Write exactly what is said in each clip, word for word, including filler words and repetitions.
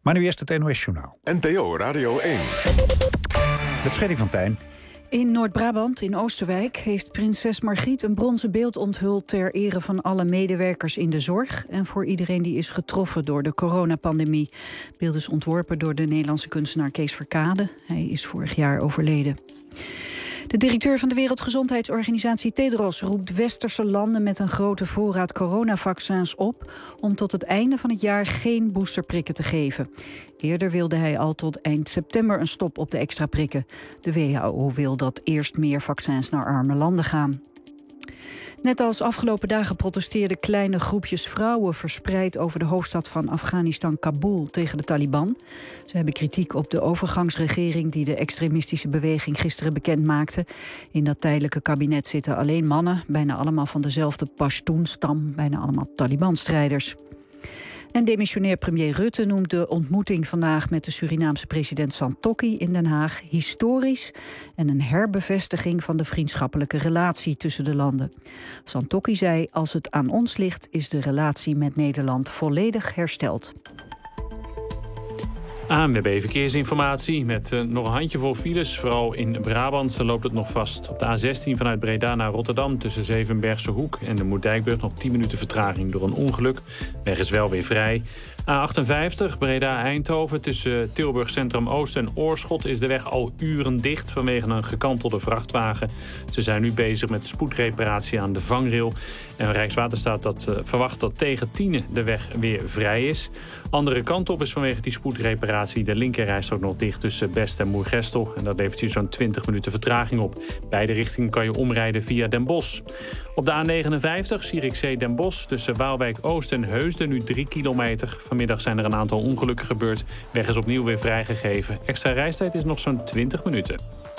Maar nu eerst het N O S-journaal. N P O Radio één. Met Freddy van Tijn. In Noord-Brabant, in Oosterwijk, heeft prinses Margriet een bronzen beeld onthuld ter ere van alle medewerkers in de zorg en voor iedereen die is getroffen door de coronapandemie. Het beeld is ontworpen door de Nederlandse kunstenaar Kees Verkade. Hij is vorig jaar overleden. De directeur van de Wereldgezondheidsorganisatie Tedros roept westerse landen met een grote voorraad coronavaccins op om tot het einde van het jaar geen boosterprikken te geven. Eerder wilde hij al tot eind september een stop op de extra prikken. De W H O wil dat eerst meer vaccins naar arme landen gaan. Net als afgelopen dagen protesteerden kleine groepjes vrouwen verspreid over de hoofdstad van Afghanistan, Kabul, tegen de Taliban. Ze hebben kritiek op de overgangsregering die de extremistische beweging gisteren bekend maakte. In dat tijdelijke kabinet zitten alleen mannen, bijna allemaal van dezelfde Pashtun-stam, bijna allemaal Taliban-strijders. En demissionair premier Rutte noemt de ontmoeting vandaag met de Surinaamse president Santokki in Den Haag historisch en een herbevestiging van de vriendschappelijke relatie tussen de landen. Santokki zei: als het aan ons ligt, is de relatie met Nederland volledig hersteld. A N W B Verkeersinformatie met uh, nog een handjevol files. Vooral in Brabant loopt het nog vast. Op de A zestien vanuit Breda naar Rotterdam tussen Zevenbergse Hoek en de Moerdijkbrug nog tien minuten vertraging door een ongeluk. Weg is wel weer vrij. A achtenvijftig Breda-Eindhoven tussen Tilburg Centrum Oost en Oorschot is de weg al uren dicht vanwege een gekantelde vrachtwagen. Ze zijn nu bezig met spoedreparatie aan de vangrail. En Rijkswaterstaat dat, uh, verwacht dat tegen tienen de weg weer vrij is. Andere kant op is vanwege die spoedreparatie de linkerrijstrook nog dicht tussen Best en Moergestel. En dat levert u zo'n twintig minuten vertraging op. Beide richtingen kan je omrijden via Den Bosch. Op de A negenenvijftig Zierikzee Den Bosch tussen Waalwijk Oost en Heusden nu drie kilometer. Vanmiddag zijn er een aantal ongelukken gebeurd. Weg is opnieuw weer vrijgegeven. Extra reistijd is nog zo'n twintig minuten.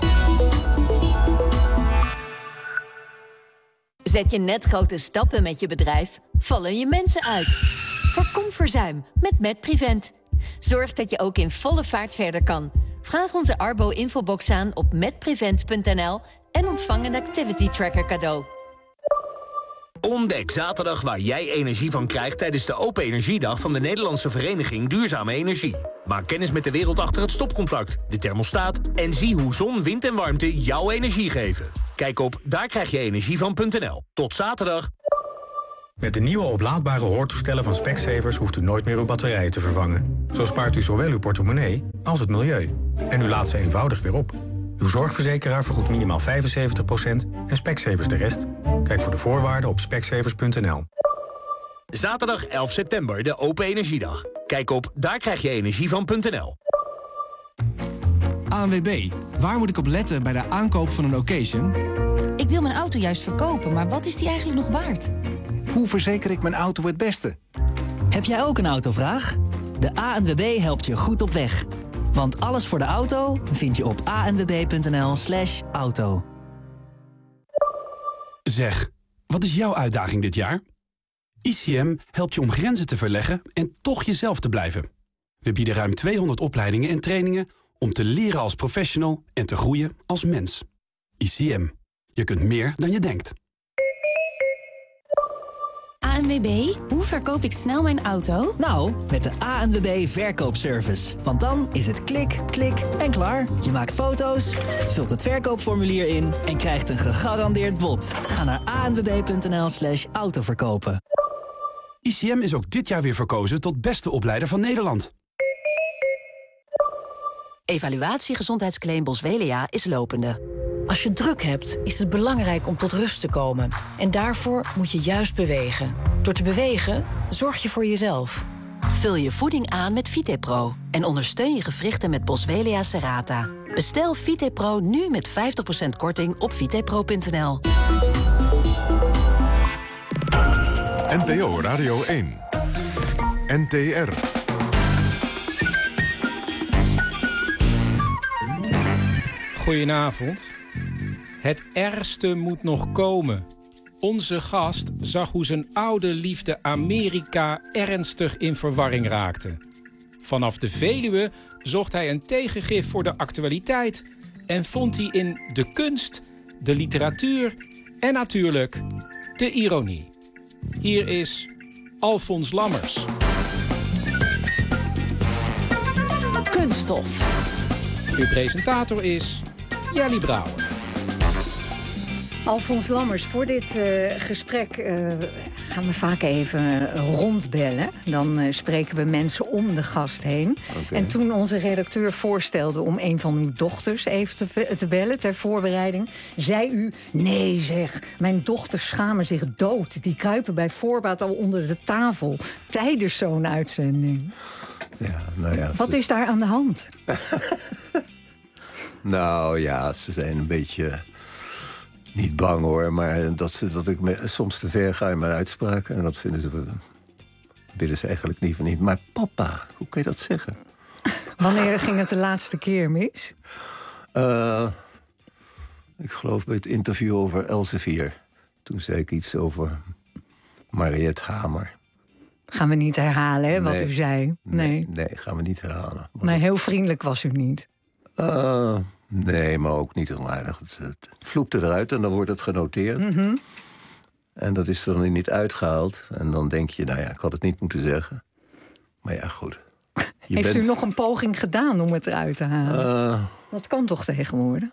Zet je net grote stappen met je bedrijf, vallen je mensen uit. Voorkom verzuim met MedPrevent. Zorg dat je ook in volle vaart verder kan. Vraag onze Arbo-infobox aan op medprevent punt n l en ontvang een activity tracker cadeau. Ontdek zaterdag waar jij energie van krijgt tijdens de Open Energiedag van de Nederlandse Vereniging Duurzame Energie. Maak kennis met de wereld achter het stopcontact, de thermostaat en zie hoe zon, wind en warmte jouw energie geven. Kijk op daar krijg je energie van punt n l. Tot zaterdag. Met de nieuwe oplaadbare hoortoestellen van Specsavers hoeft u nooit meer uw batterijen te vervangen. Zo spaart u zowel uw portemonnee als het milieu. En u laat ze eenvoudig weer op. Uw zorgverzekeraar vergoedt minimaal vijfenzeventig procent en Specsavers de rest. Kijk voor de voorwaarden op specsavers punt n l. Zaterdag elf september, de Open Energiedag. Kijk op daar krijg je energie van punt n l. A N W B, waar moet ik op letten bij de aankoop van een occasion? Ik wil mijn auto juist verkopen, maar wat is die eigenlijk nog waard? Hoe verzeker ik mijn auto het beste? Heb jij ook een autovraag? De A N W B helpt je goed op weg. Want alles voor de auto vind je op a n w b punt n l slash auto. Zeg, wat is jouw uitdaging dit jaar? I C M helpt je om grenzen te verleggen en toch jezelf te blijven. We bieden ruim tweehonderd opleidingen en trainingen om te leren als professional en te groeien als mens. I C M. Je kunt meer dan je denkt. A N W B, hoe verkoop ik snel mijn auto? Nou, met de A N W B verkoopservice. Want dan is het klik, klik en klaar. Je maakt foto's, vult het verkoopformulier in en krijgt een gegarandeerd bod. Ga naar a n w b punt n l slash autoverkopen. I C M is ook dit jaar weer verkozen tot beste opleider van Nederland. Evaluatie gezondheidsclaim Boswellia is lopende. Als je druk hebt, is het belangrijk om tot rust te komen. En daarvoor moet je juist bewegen. Door te bewegen, zorg je voor jezelf. Vul je voeding aan met VitePro en ondersteun je gewrichten met Boswellia serrata. Bestel VitePro nu met vijftig procent korting op vitepro punt n l. N P O Radio één. N T R. Goedenavond. Het ergste moet nog komen. Onze gast zag hoe zijn oude liefde Amerika ernstig in verwarring raakte. Vanaf de Veluwe zocht hij een tegengif voor de actualiteit en vond hij in de kunst, de literatuur en natuurlijk de ironie. Hier is Alfons Lammers. Kunststof. Uw presentator is Jelly Brouwer. Alfons Lammers, voor dit uh, gesprek uh, gaan we vaak even rondbellen. Dan uh, spreken we mensen om de gast heen. Okay. En toen onze redacteur voorstelde om een van uw dochters even te, te bellen ter voorbereiding, zei u: nee zeg, mijn dochters schamen zich dood. Die kruipen bij voorbaat al onder de tafel tijdens zo'n uitzending. Ja, nou ja, Wat ze... is daar aan de hand? Nou ja, ze zijn een beetje... Niet bang hoor, maar dat, ze, dat ik me, soms te ver ga in mijn uitspraken. En dat vinden ze, willen ze eigenlijk liever niet. Maar papa, hoe kun je dat zeggen? Wanneer ging het de laatste keer mis? Uh, ik geloof bij het interview over Elsevier. Toen zei ik iets over Mariette Hamer. Gaan we niet herhalen, hè, wat nee, u zei? Nee. nee, nee, gaan we niet herhalen. Was nee, heel vriendelijk was u niet. Uh, nee, maar ook niet onaardig. Het, het vloepte eruit en dan wordt het genoteerd. Mm-hmm. En dat is er dan niet uitgehaald. En dan denk je, nou ja, ik had het niet moeten zeggen. Maar ja, goed. Je Heeft bent... u nog een poging gedaan om het eruit te halen? Uh, dat kan toch tegenwoordig?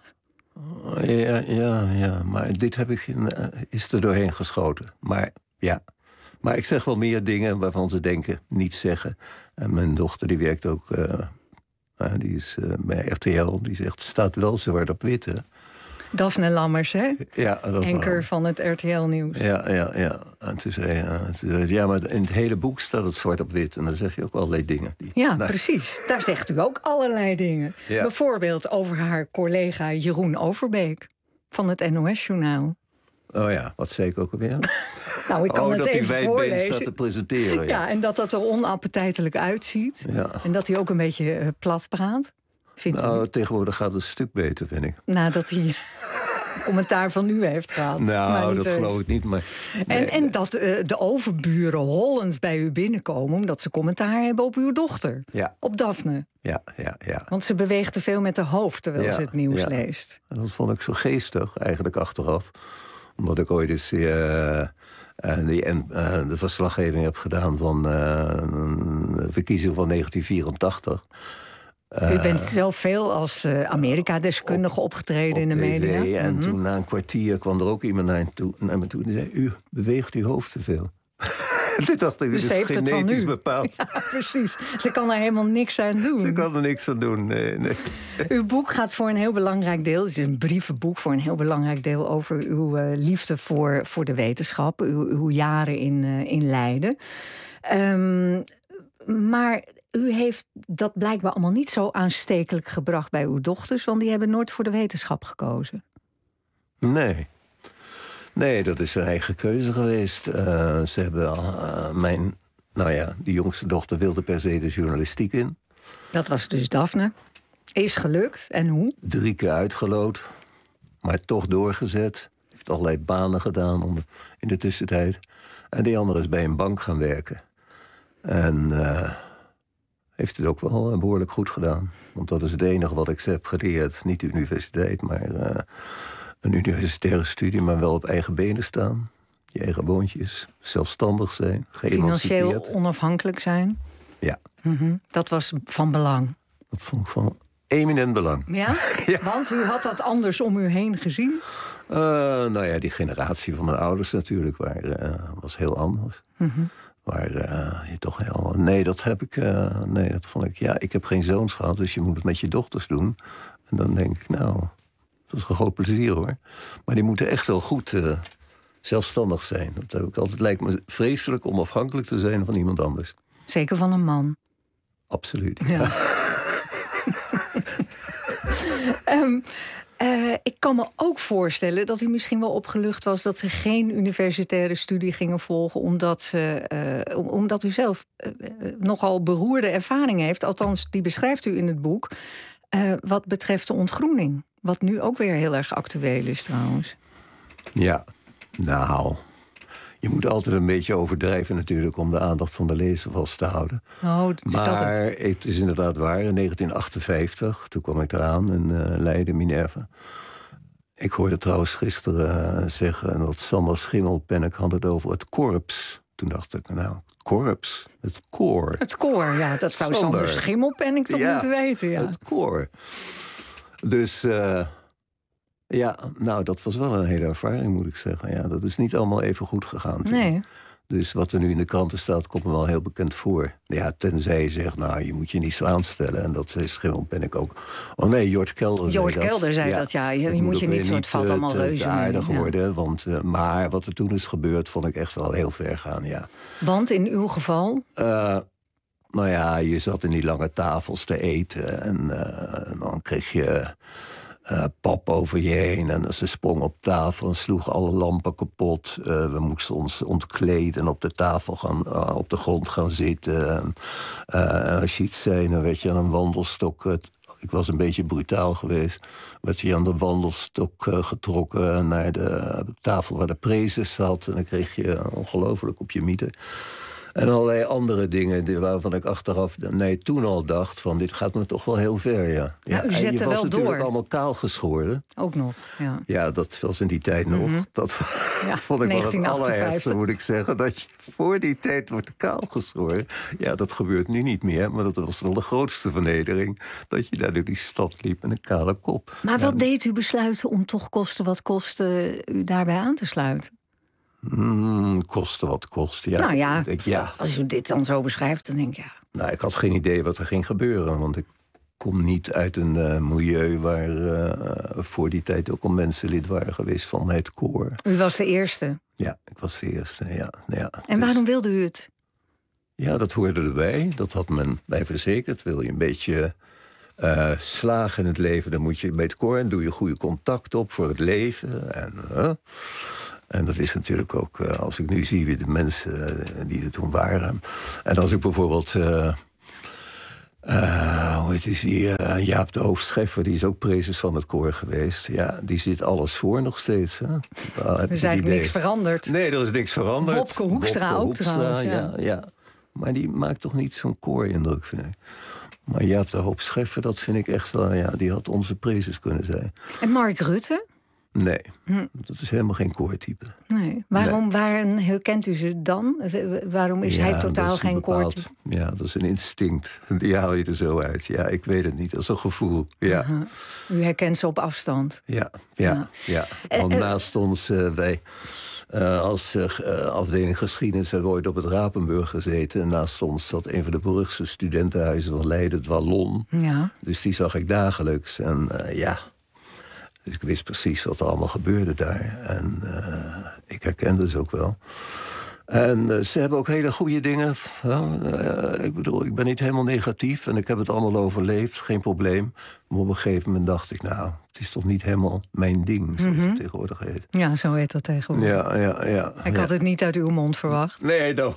Ja, ja, ja. Maar dit heb ik in, uh, is er doorheen geschoten. Maar ja... Maar ik zeg wel meer dingen waarvan ze denken niet zeggen. En mijn dochter die werkt ook, uh, uh, die is uh, bij R T L. Die zegt, het staat wel zwart op wit, hè? Daphne Lammers, hè? Ja, dat Anker wel. van het R T L-nieuws. Ja, ja, ja. En toen zei, uh, toen zei ja, maar in het hele boek staat het zwart op wit. En dan zeg je ook allerlei dingen. Die, ja, nou. precies. Daar zegt u ook allerlei dingen. Ja. Bijvoorbeeld over haar collega Jeroen Overbeek van het N O S-journaal. Oh ja, wat zei ik ook alweer? Nou, ik kan oh, het dat even hij voorlezen. staat te presenteren. Ja. ja, en dat dat er onappetijtelijk uitziet. Ja. En dat hij ook een beetje uh, plat praat. Vindt nou, u? Tegenwoordig gaat het een stuk beter, vind ik. Nadat hij commentaar van u heeft gehad. Nou, dat geloof ik niet. Maar nee, en, en nee. dat uh, de overburen hollend bij u binnenkomen omdat ze commentaar hebben op uw dochter. Ja. Op Daphne. Ja, ja, ja. Want ze beweegt te veel met haar hoofd terwijl ja, ze het nieuws ja. leest. En dat vond ik zo geestig, eigenlijk achteraf. Omdat ik ooit eens uh, uh, die, uh, de verslaggeving heb gedaan van uh, de verkiezing van negentien vierentachtig. Uh, U bent zelf veel als uh, Amerika-deskundige op, opgetreden op in de T V, media. En mm-hmm. toen na een kwartier kwam er ook iemand naar, toe, naar me toe en zei, u beweegt uw hoofd te veel. Toen dacht ik, dus dit is genetisch bepaald. Ja, precies. Ze kan er helemaal niks aan doen. Ze kan er niks aan doen, nee, nee. Uw boek gaat voor een heel belangrijk deel... het is een brievenboek voor een heel belangrijk deel... over uw uh, liefde voor, voor de wetenschap. Uw, uw jaren in, uh, in Leiden. Um, maar u heeft dat blijkbaar allemaal niet zo aanstekelijk gebracht bij uw dochters... want die hebben nooit voor de wetenschap gekozen. Nee. Nee, dat is hun eigen keuze geweest. Uh, ze hebben uh, mijn... Nou ja, die jongste dochter wilde per se de journalistiek in. Dat was dus Daphne. Is gelukt. En hoe? Drie keer uitgeloot. Maar toch doorgezet. Heeft allerlei banen gedaan onder, in de tussentijd. En die andere is bij een bank gaan werken. En uh, heeft het ook wel behoorlijk goed gedaan. Want dat is het enige wat ik ze heb geleerd. Niet de universiteit, maar... Uh, een universitaire studie, maar wel op eigen benen staan. Je eigen boontjes, zelfstandig zijn, geëmancipeerd. Financieel onafhankelijk zijn. Ja. Mm-hmm. Dat was van belang. Dat vond ik van eminent belang. Ja? ja? Want u had dat anders om u heen gezien? Uh, nou ja, die generatie van mijn ouders natuurlijk waren, uh, was heel anders. Mm-hmm. Maar uh, je toch heel... Nee, dat heb ik... Uh, nee, dat vond ik... Ja, ik heb geen zoons gehad, dus je moet het met je dochters doen. En dan denk ik, nou... Dat is een groot plezier, hoor. Maar die moeten echt wel goed uh, zelfstandig zijn. Dat heb ik altijd. Lijkt me vreselijk om afhankelijk te zijn van iemand anders. Zeker van een man. Absoluut. Ja. um, uh, ik kan me ook voorstellen dat u misschien wel opgelucht was... dat ze geen universitaire studie gingen volgen... omdat, ze, uh, omdat u zelf uh, nogal beroerde ervaringen heeft. Althans, die beschrijft u in het boek... Uh, wat betreft de ontgroening. Wat nu ook weer heel erg actueel is trouwens. Ja, nou... Je moet altijd een beetje overdrijven natuurlijk... om de aandacht van de lezer vast te houden. Oh, is maar dat het? het is inderdaad waar. In negentien achtenvijftig, toen kwam ik eraan in uh, Leiden, Minerva. Ik hoorde trouwens gisteren uh, zeggen... dat Sander Schimmelpenninck had het over het korps. Toen dacht ik, nou, korps, het koor. Het koor, ja, dat zou Sander, Sander Schimmelpenninck toch ja, moeten weten. Ja, het koor. Dus uh, ja, nou, dat was wel een hele ervaring, moet ik zeggen. Ja, dat is niet allemaal even goed gegaan. Toen. Nee. Dus wat er nu in de kranten staat, komt me wel heel bekend voor. Ja, tenzij je zegt, nou, je moet je niet zo aanstellen. En dat is Schimmelpenninck ook. Oh nee, Jort Kelder Jort zei Kelder dat. zei ja, dat, ja. Je, je moet je niet zo, het valt allemaal reuze. aardig ja. worden. Want, uh, maar wat er toen is gebeurd, vond ik echt wel heel ver gaan, ja. Want in uw geval? Uh, nou ja, je zat in die lange tafels te eten. En uh, dan kreeg je... Uh, pap over je heen en ze sprong op tafel en sloeg alle lampen kapot. Uh, we moesten ons ontkleden en op de tafel gaan, uh, op de grond gaan zitten. En, uh, en als je iets zei, dan werd je aan een wandelstok... Uh, ik was een beetje brutaal geweest. Werd je aan de wandelstok uh, getrokken naar de tafel waar de prezes zat. En dan kreeg je ongelooflijk op je mieten. En allerlei andere dingen waarvan ik achteraf, nee, toen al dacht van dit gaat me toch wel heel ver, ja. ja nou, u zette en je was wel natuurlijk door. allemaal kaal geschoren. Ook nog, ja. Ja, dat was in die tijd nog. Mm-hmm. Dat ja, vond ik wel het allerergste, moet ik zeggen. Dat je voor die tijd wordt kaal geschoren. Ja, dat gebeurt nu niet meer, maar dat was wel de grootste vernedering. Dat je daar door die stad liep met een kale kop. Maar wat ja. deed u besluiten om toch koste wat koste u daarbij aan te sluiten? Mm, kosten wat kost, ja. Nou ja, ik, ja, als u dit dan zo beschrijft, dan denk ik ja. Nou, ik had geen idee wat er ging gebeuren. Want ik kom niet uit een uh, milieu waar uh, voor die tijd ook al mensen lid waren geweest van het koor. U was de eerste? Ja, ik was de eerste, ja. ja. En dus, waarom wilde u het? Ja, dat hoorde erbij. Dat had men mij verzekerd. Wil je een beetje uh, slagen in het leven, dan moet je bij het koor en doe je goede contact op voor het leven. En... Uh, En dat is natuurlijk ook, uh, als ik nu zie wie de mensen uh, die er toen waren. En als ik bijvoorbeeld, uh, uh, hoe heet die, uh, Jaap de Hoofdscheffer, die is ook prezes van het koor geweest. Ja, die zit alles voor nog steeds. Hè? Er is eigenlijk niks veranderd. Nee, er is niks veranderd. Wopke Hoekstra Wopke ook Hoekstra, trouwens. Ja. Ja, ja. Maar die maakt toch niet zo'n koorindruk, vind ik. Maar Jaap de Hoofdscheffer, dat vind ik echt wel, ja, die had onze prezes kunnen zijn. En Mark Rutte? Nee, hm. dat is helemaal geen koortype. Nee. Waarom nee. Waarom herkent u ze dan? Waarom is ja, hij totaal is geen koortype? Ja, dat is een instinct. Die haal je er zo uit. Ja, ik weet het niet. Dat is een gevoel. Ja. Uh-huh. U herkent ze op afstand? Ja, ja, ja. ja. Want uh, naast ons, uh, wij uh, als uh, afdeling geschiedenis hebben we ooit op het Rapenburg gezeten. En naast ons zat een van de beruchtste studentenhuizen van Leiden, het Wallon. Ja. Dus die zag ik dagelijks. En uh, ja... Dus ik wist precies wat er allemaal gebeurde daar. En uh, ik herkende ze ook wel. En uh, ze hebben ook hele goede dingen. Uh, ik bedoel, ik ben niet helemaal negatief. En ik heb het allemaal overleefd, geen probleem. Maar op een gegeven moment dacht ik, nou, het is toch niet helemaal mijn ding, zoals mm-hmm. het tegenwoordig heet. Ja, zo heet dat tegenwoordig. Ja, ja, ja. Ik ja. had het niet uit uw mond verwacht. Nee, nou.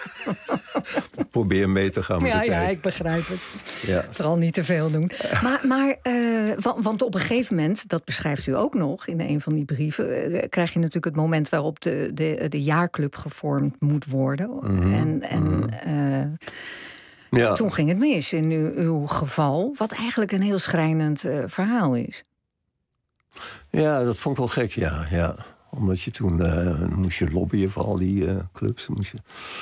Probeer mee te gaan met ja, de ja, tijd. Ja, ik begrijp het. Ja. Vooral niet te veel doen. Maar, maar uh, want, want op een gegeven moment, dat beschrijft u ook nog in een van die brieven, uh, krijg je natuurlijk het moment waarop de, de, de jaarclub gevormd moet worden. Mm-hmm. En, en mm-hmm. uh, ja. toen ging het mis in uw, uw geval, wat eigenlijk een heel schrijnend uh, verhaal is. Ja, dat vond ik wel gek, ja. ja. Omdat je toen uh, moest je lobbyen voor al die uh, clubs. Moest je...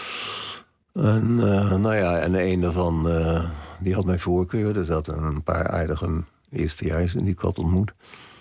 En, uh, nou ja, en een daarvan, uh, die had mijn voorkeur. Er zaten een paar aardige eerstejaars in die ik had ontmoet.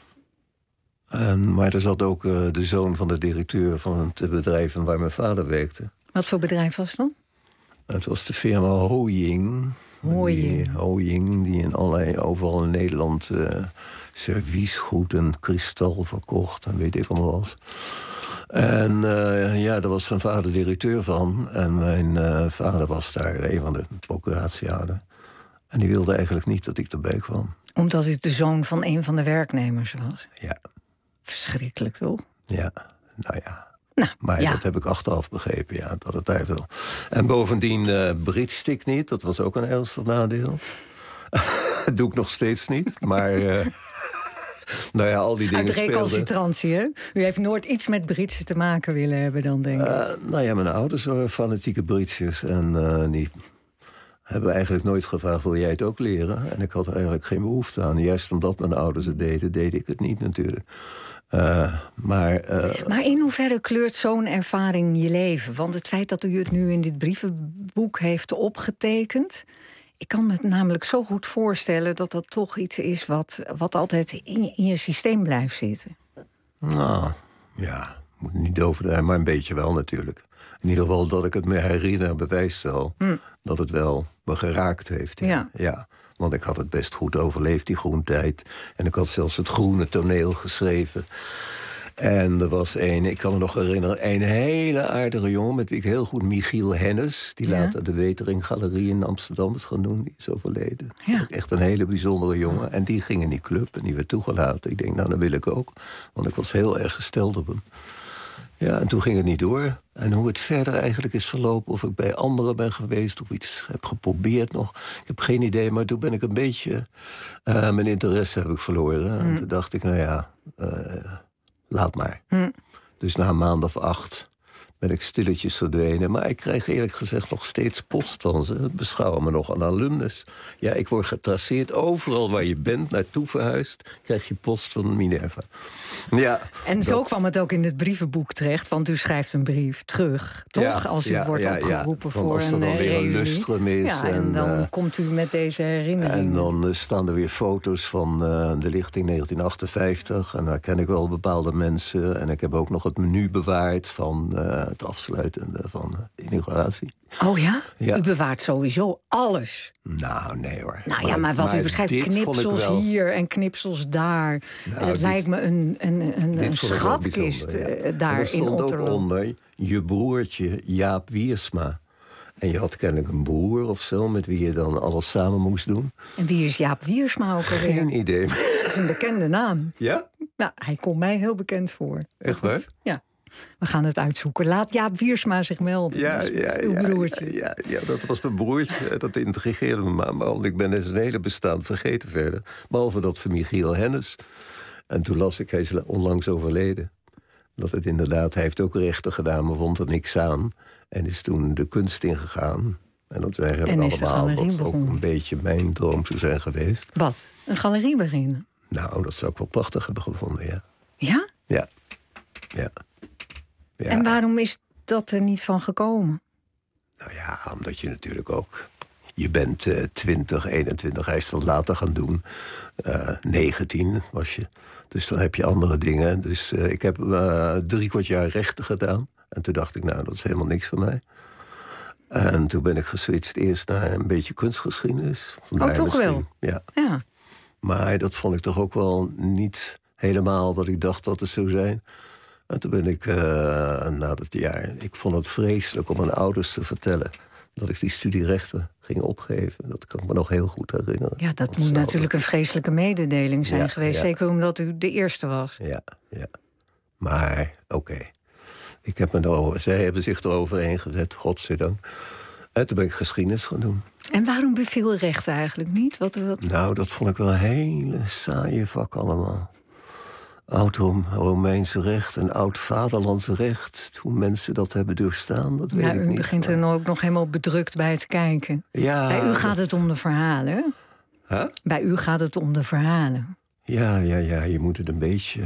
En, maar er zat ook uh, de zoon van de directeur van het bedrijf waar mijn vader werkte. Wat voor bedrijf was het dan? Het was de firma Hooying. Hooying. Hooying, die in allerlei, overal in Nederland uh, serviesgoed en kristal verkocht en weet ik allemaal wat. En uh, ja, daar was zijn vader directeur van. En mijn uh, vader was daar een van de procuratiehouder. En die wilde eigenlijk niet dat ik erbij kwam. Omdat u de zoon van een van de werknemers was? Ja. Verschrikkelijk, toch? Ja, nou ja. Nou, maar ja. dat heb ik achteraf begrepen, ja, dat het daar wel. En bovendien uh, bridged ik niet, dat was ook een ernstig nadeel. Dat doe ik nog steeds niet, maar... Uh, Nou ja, al die dingen uit recalcitrantie, hè? U heeft nooit iets met bridge te maken willen hebben dan, denk ik. Uh, nou ja, mijn ouders waren fanatieke bridgers. En uh, die hebben eigenlijk nooit gevraagd, wil jij het ook leren? En ik had er eigenlijk geen behoefte aan. Juist omdat mijn ouders het deden, deed ik het niet natuurlijk. Uh, maar, uh, maar in hoeverre kleurt zo'n ervaring je leven? Want het feit dat u het nu in dit brievenboek heeft opgetekend... ik kan me het namelijk zo goed voorstellen dat dat toch iets is... wat, wat altijd in je, in je systeem blijft zitten. Nou, ja, moet niet overdrijven, maar een beetje wel natuurlijk. In ieder geval dat ik het me herinner, bewijst wel... Hm. dat het wel me geraakt heeft. Ja. Ja. ja. Want ik had het best goed overleefd, die groentijd. En ik had zelfs het Groene Toneel geschreven. En er was een, ik kan me nog herinneren... een hele aardige jongen, met wie ik heel goed... Michiel Hennis, die ja. later de Wetering Galerie in Amsterdam is gaan doen. Die is overleden. Ja. Echt een hele bijzondere jongen. En die ging in die club en die werd toegelaten. Ik denk, nou, dat wil ik ook. Want ik was heel erg gesteld op hem. Ja, en toen ging het niet door. En hoe het verder eigenlijk is verlopen... of ik bij anderen ben geweest of iets heb geprobeerd nog... ik heb geen idee, maar toen ben ik een beetje... Uh, mijn interesse heb ik verloren. Mm. En toen dacht ik, nou ja, uh, laat maar. Mm. Dus na een maand of acht ben ik stilletjes verdwenen. Maar ik krijg eerlijk gezegd nog steeds post van ze. Beschouwen me nog een alumnus. Ja, ik word getraceerd. Overal waar je bent, naartoe verhuist... krijg je post van Minerva. Ja, en zo dat... kwam het ook in het brievenboek terecht. Want u schrijft een brief terug, toch? Ja, als u ja, wordt ja, opgeroepen ja. voor als er een dan weer een lustrum is. Ja, en, en dan uh, komt u met deze herinneringen. En dan uh, staan er weer foto's van uh, de lichting negentien achtenvijftig. En daar ken ik wel bepaalde mensen. En ik heb ook nog het menu bewaard van... Uh, het afsluitende van de inauguratie. Oh ja? ja? U bewaart sowieso alles. Nou, nee hoor. Nou ja, maar wat maar u beschrijft, knipsels wel... hier en knipsels daar. Nou, het dit, lijkt me een, een, een, een schatkist ja. daar in Otterlo. Er stond ook onder je broertje Jaap Wiersma. En je had kennelijk een broer of zo... met wie je dan alles samen moest doen. En wie is Jaap Wiersma ook alweer? Geen idee. Dat is een bekende naam. Ja? Nou, hij komt mij heel bekend voor. Echt waar? Ja. We gaan het uitzoeken. Laat Jaap Wiersma zich melden. Ja, ja, uw ja, broertje. Ja, ja, ja, dat was mijn broertje. Dat intrigeerde me maar. Want ik ben zijn hele bestaan vergeten verder. Behalve dat van Michiel Hennis. En toen las ik, hij is onlangs overleden. Dat het inderdaad, hij heeft ook rechten gedaan, maar vond er niks aan. En is toen de kunst ingegaan. En dat is eigenlijk allemaal wat ook een beetje mijn droom zou zijn geweest. Wat? Een galerie beginnen? Nou, dat zou ik wel prachtig hebben gevonden, ja. Ja? Ja. Ja. Ja. En waarom is dat er niet van gekomen? Nou ja, omdat je natuurlijk ook... Je bent uh, twintig, eenentwintig, hij is dat later gaan doen. Uh, negentien was je. Dus dan heb je andere dingen. Dus uh, ik heb uh, drie kwart jaar rechten gedaan. En toen dacht ik, nou, dat is helemaal niks voor mij. En toen ben ik geswitcht eerst naar een beetje kunstgeschiedenis. Vandaar oh, toch misschien. Wel? Ja. ja. Maar dat vond ik toch ook wel niet helemaal wat ik dacht dat het zou zijn... En toen ben ik uh, na dat jaar... Ik vond het vreselijk om mijn ouders te vertellen... dat ik die studie rechten ging opgeven. Dat kan ik me nog heel goed herinneren. Ja, dat moet natuurlijk een vreselijke mededeling zijn ja, geweest. Ja. Zeker omdat u de eerste was. Ja, ja. Maar, oké. Okay. Ik heb me erover, zij hebben zich eroverheen gezet, godzijdank. En toen ben ik geschiedenis gaan doen. En waarom beviel rechten eigenlijk niet? Wat, wat... Nou, dat vond ik wel een hele saaie vak allemaal. Oud-Romeinse recht en oud-vaderlandse recht. Hoe mensen dat hebben doorstaan, dat weet ja, ik u niet. U begint er ook nog helemaal bedrukt bij te kijken. Ja, bij u gaat het om de verhalen. Huh? Bij u gaat het om de verhalen. Ja, ja, ja, je moet het een beetje...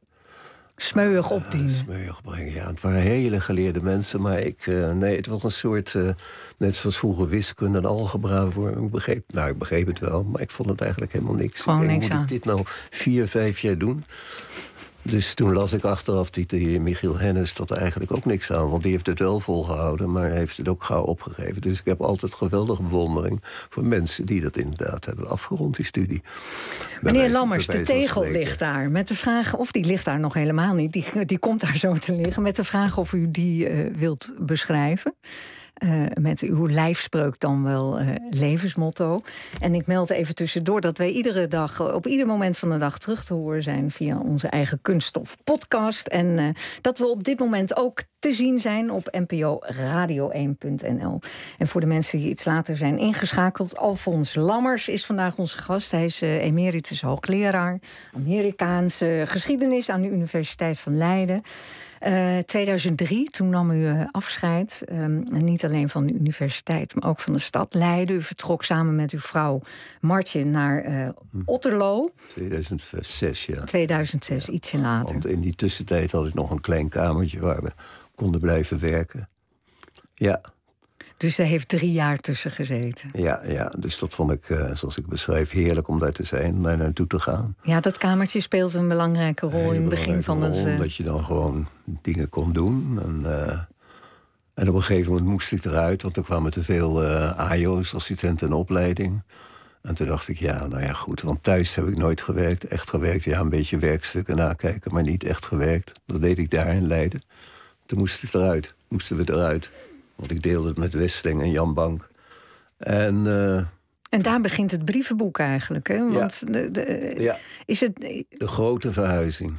smeuig opdienen. Uh, smeuig brengen, ja. Het waren hele geleerde mensen, maar ik... Uh, nee, het was een soort... Uh, net zoals vroeger wiskunde en algebra voor. Ik begreep, nou, ik begreep het wel, maar ik vond het eigenlijk helemaal niks. Gewoon ik denk, niks moet aan. ik dit nou vier, vijf jaar doen? Dus toen las ik achteraf die, die Michiel Hennis dat er eigenlijk ook niks aan. Want die heeft het wel volgehouden, maar heeft het ook gauw opgegeven. Dus ik heb altijd geweldige bewondering voor mensen die dat inderdaad hebben afgerond, die studie. Meneer bij Lammers, de tegel ligt daar. Met de vraag, of die ligt daar nog helemaal niet. Die, die komt daar zo te liggen. Met de vraag of u die uh, wilt beschrijven. Uh, met uw lijfspreuk dan wel uh, levensmotto. En ik meld even tussendoor dat wij iedere dag, op ieder moment van de dag terug te horen zijn via onze eigen Kunststof podcast. En uh, dat we op dit moment ook te zien zijn op n p o radio één punt n l. En voor de mensen die iets later zijn ingeschakeld, Alfons Lammers is vandaag onze gast. Hij is uh, emeritus hoogleraar Amerikaanse geschiedenis aan de Universiteit van Leiden. Uh, tweeduizend drie, toen nam u uh, afscheid. Um, en niet alleen van de universiteit, maar ook van de stad Leiden. U vertrok samen met uw vrouw Martje naar uh, Otterlo. tweeduizend zes, ja. tweeduizend zes, ja. Ietsje later. Want in die tussentijd had ik nog een klein kamertje waar we konden blijven werken. Ja. Dus daar heeft drie jaar tussen gezeten. Ja, ja, dus dat vond ik, uh, zoals ik beschrijf, heerlijk om daar te zijn, om daar naartoe te gaan. Ja, dat kamertje speelt een belangrijke rol een in het begin van het... Uh... dat je dan gewoon dingen kon doen. En, uh, en op een gegeven moment moest ik eruit, want er kwamen te veel uh, A I O's, assistenten en opleiding. En toen dacht ik, ja, nou ja, goed, want thuis heb ik nooit gewerkt. Echt gewerkt, ja, een beetje werkstukken nakijken, maar niet echt gewerkt. Dat deed ik daar in Leiden. Toen moest ik eruit, moesten we eruit. Want ik deelde het met Westling en Jan Bank. En, uh, en daar begint het brievenboek eigenlijk, hè? Want ja, de, de, ja. Is het... de grote verhuizing.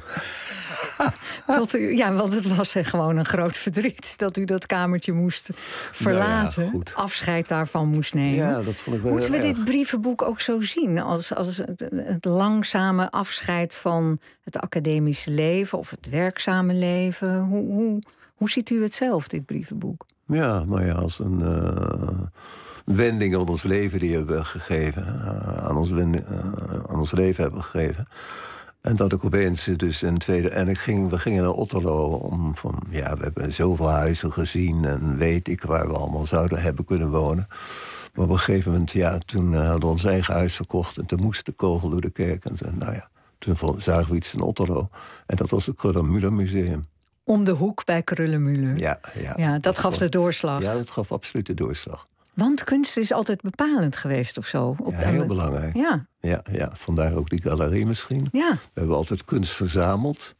Tot u, ja, want het was gewoon een groot verdriet dat u dat kamertje moest verlaten. Nou ja, afscheid daarvan moest nemen. Ja, dat vond ik wel. Moeten we erg. dit brievenboek ook zo zien? Als, als het, het langzame afscheid van het academische leven of het werkzame leven. Hoe, hoe, hoe ziet u het zelf, dit brievenboek? Ja, nou ja, als een uh, wending aan ons leven die hebben we gegeven. Uh, aan, ons wending, uh, aan ons leven hebben we gegeven. En dat ik opeens dus een tweede... En ik ging, we gingen naar Otterlo om van... Ja, we hebben zoveel huizen gezien en weet ik waar we allemaal zouden hebben kunnen wonen. Maar op een gegeven moment, ja, toen hadden we ons eigen huis verkocht. En toen moest de kogel door de kerk. En toen, nou ja, toen zagen we iets in Otterlo. En dat was het Kröller-Müller Museum. Om de hoek bij Kröller-Müller. Ja, ja. ja, dat gaf de doorslag. Ja, dat gaf absoluut de doorslag. Want kunst is altijd bepalend geweest of zo. Op ja, heel de... belangrijk. Ja. Ja, ja, vandaar ook die galerie misschien. Ja. We hebben altijd kunst verzameld.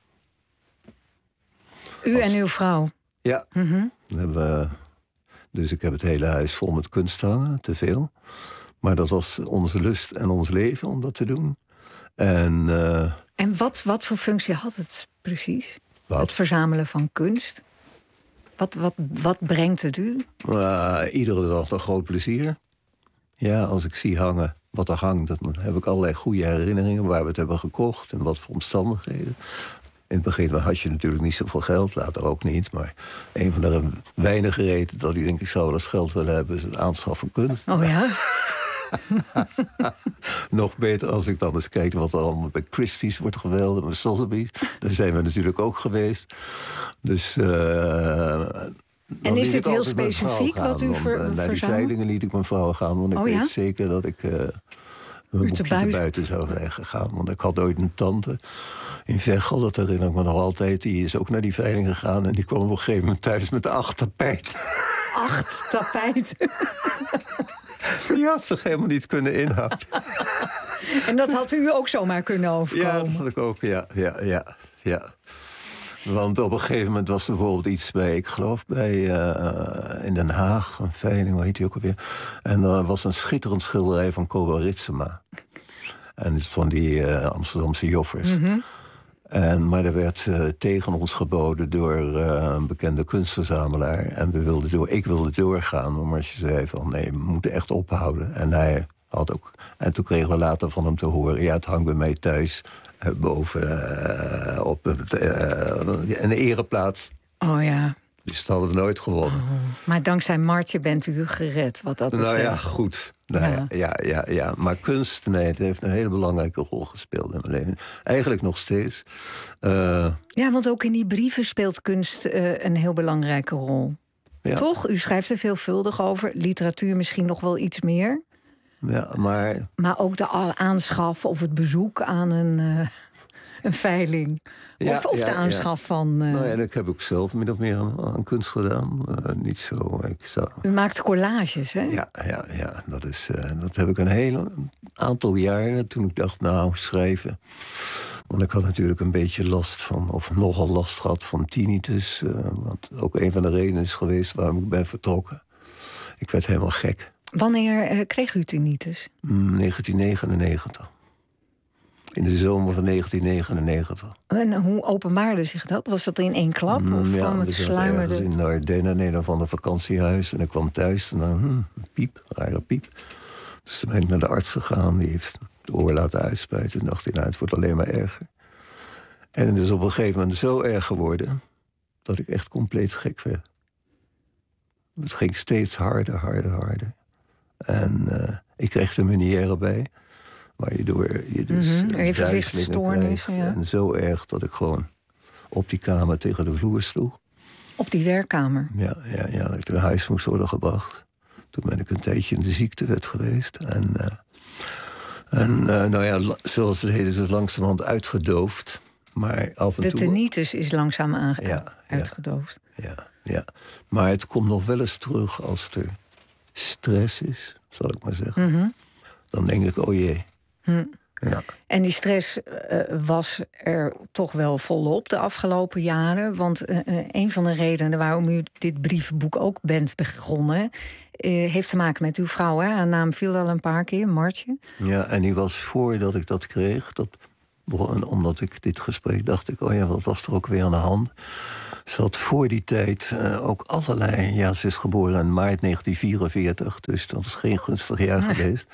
U Als... en uw vrouw? Ja. Mm-hmm. We hebben, dus ik heb het hele huis vol met kunst hangen, te veel. Maar dat was onze lust en ons leven om dat te doen. En, uh... en wat, wat voor functie had het precies? Wat? Het verzamelen van kunst? Wat, wat, wat brengt het u? Uh, iedere dag een groot plezier. Ja, als ik zie hangen wat er hangt, dan heb ik allerlei goede herinneringen waar we het hebben gekocht en wat voor omstandigheden. In het begin had je natuurlijk niet zoveel geld, later ook niet. Maar een van de weinige redenen dat ik denk ik zou wel eens geld willen hebben is het aanschaffen van kunst. Oh ja? Nog beter als ik dan eens kijk wat er allemaal bij Christie's wordt geweldig, bij Sotheby's. Daar zijn we natuurlijk ook geweest. Dus... Uh, en is dit heel specifiek wat u ver, om, uh, naar die veilingen liet ik mijn vrouw gaan, want ik oh, weet ja? zeker dat ik uh, mijn boekje te buiten zou zijn gegaan. Want ik had ooit een tante in Veghel, dat herinner ik me nog altijd. Die is ook naar die veiling gegaan en die kwam op een gegeven moment thuis met acht tapijten. Acht tapijten? Die had zich helemaal niet kunnen inhouden. En dat had u ook zomaar kunnen overkomen? Ja, dat had ik ook, ja, ja, ja, ja. Want op een gegeven moment was er bijvoorbeeld iets bij, ik geloof bij uh, in Den Haag, een veiling, hoe heet die ook alweer? En er was een schitterend schilderij van Koba Ritsema. En van die uh, Amsterdamse joffers. Mm-hmm. En, maar er werd uh, tegen ons geboden door uh, een bekende kunstverzamelaar. En we wilden door, ik wilde doorgaan, maar Martje zei van nee, we moeten echt ophouden. En hij had ook. En toen kregen we later van hem te horen, ja, het hangt bij mij thuis uh, boven uh, op uh, een ereplaats. Oh ja. Dus dat hadden we nooit gewonnen. Oh, maar dankzij Martje bent u gered, wat dat betreft. Nou ja, goed. Nou, ja. Ja, ja, ja. Maar kunst, nee, het heeft een hele belangrijke rol gespeeld in mijn leven. Eigenlijk nog steeds. Uh, ja, want ook in die brieven speelt kunst uh, een heel belangrijke rol. Ja. Toch? U schrijft er veelvuldig over. Literatuur misschien nog wel iets meer. Ja, maar... Maar ook de aanschaf of het bezoek aan een... Uh, een veiling. Ja, of of ja, de aanschaf ja. van... Uh... Nou ja, ik heb ook zelf min of meer aan, aan kunst gedaan. Uh, niet zo, ik zou... U maakt collages, hè? Ja, ja, ja. Dat, is, uh, dat heb ik een heel aantal jaren toen ik dacht, nou, schrijven. Want ik had natuurlijk een beetje last van, of nogal last gehad van tinnitus. Uh, wat ook een van de redenen is geweest waarom ik ben vertrokken. Ik werd helemaal gek. Wanneer uh, kreeg u tinnitus? Mm, negentien negenennegentig. In de zomer van negentien negenennegentig. En hoe openbaarde zich dat? Was dat in één klap? Of Mm, ja, kwam het we zaten sluimerde? ergens in de Ardennen, in een van de vakantiehuis. En ik kwam thuis en dan, hm, een piep, een rare piep. Dus toen ben ik naar de arts gegaan. Die heeft de oor laten uitspuiten. En dacht hij, nou, het wordt alleen maar erger. En het is op een gegeven moment zo erg geworden... dat ik echt compleet gek werd. Het ging steeds harder, harder, harder. En uh, ik kreeg de Meniere bij... waar je door je dus Mm-hmm. uh, Evenwichtstoornis, krijgt. ja. En zo erg dat ik gewoon op die kamer tegen de vloer sloeg. Op die werkkamer? Ja, ja, ja, dat ik naar huis moest worden gebracht. Toen ben ik een tijdje in de ziektewet geweest. En, uh, en uh, nou ja, zoals het heet is het langzamerhand uitgedoofd. Maar af en de toe... tinnitus is langzaam aange- ja, uitgedoofd. Ja, ja, maar het komt nog wel eens terug als er stress is, zal ik maar zeggen. Mm-hmm. Dan denk ik, oh jee. Hm. Ja. En die stress uh, was er toch wel volop de afgelopen jaren. Want uh, uh, een van de redenen waarom u dit brievenboek ook bent begonnen... Uh, heeft te maken met uw vrouw, hè? Haar naam viel al een paar keer, Martje. Ja, en die was voordat ik dat kreeg... Dat begon, omdat ik dit gesprek dacht ik, oh ja, wat was er ook weer aan de hand? Ze had voor die tijd uh, ook allerlei... Ja, ze is geboren in maart negentien vierenveertig, dus dat is geen gunstig jaar Nee. geweest.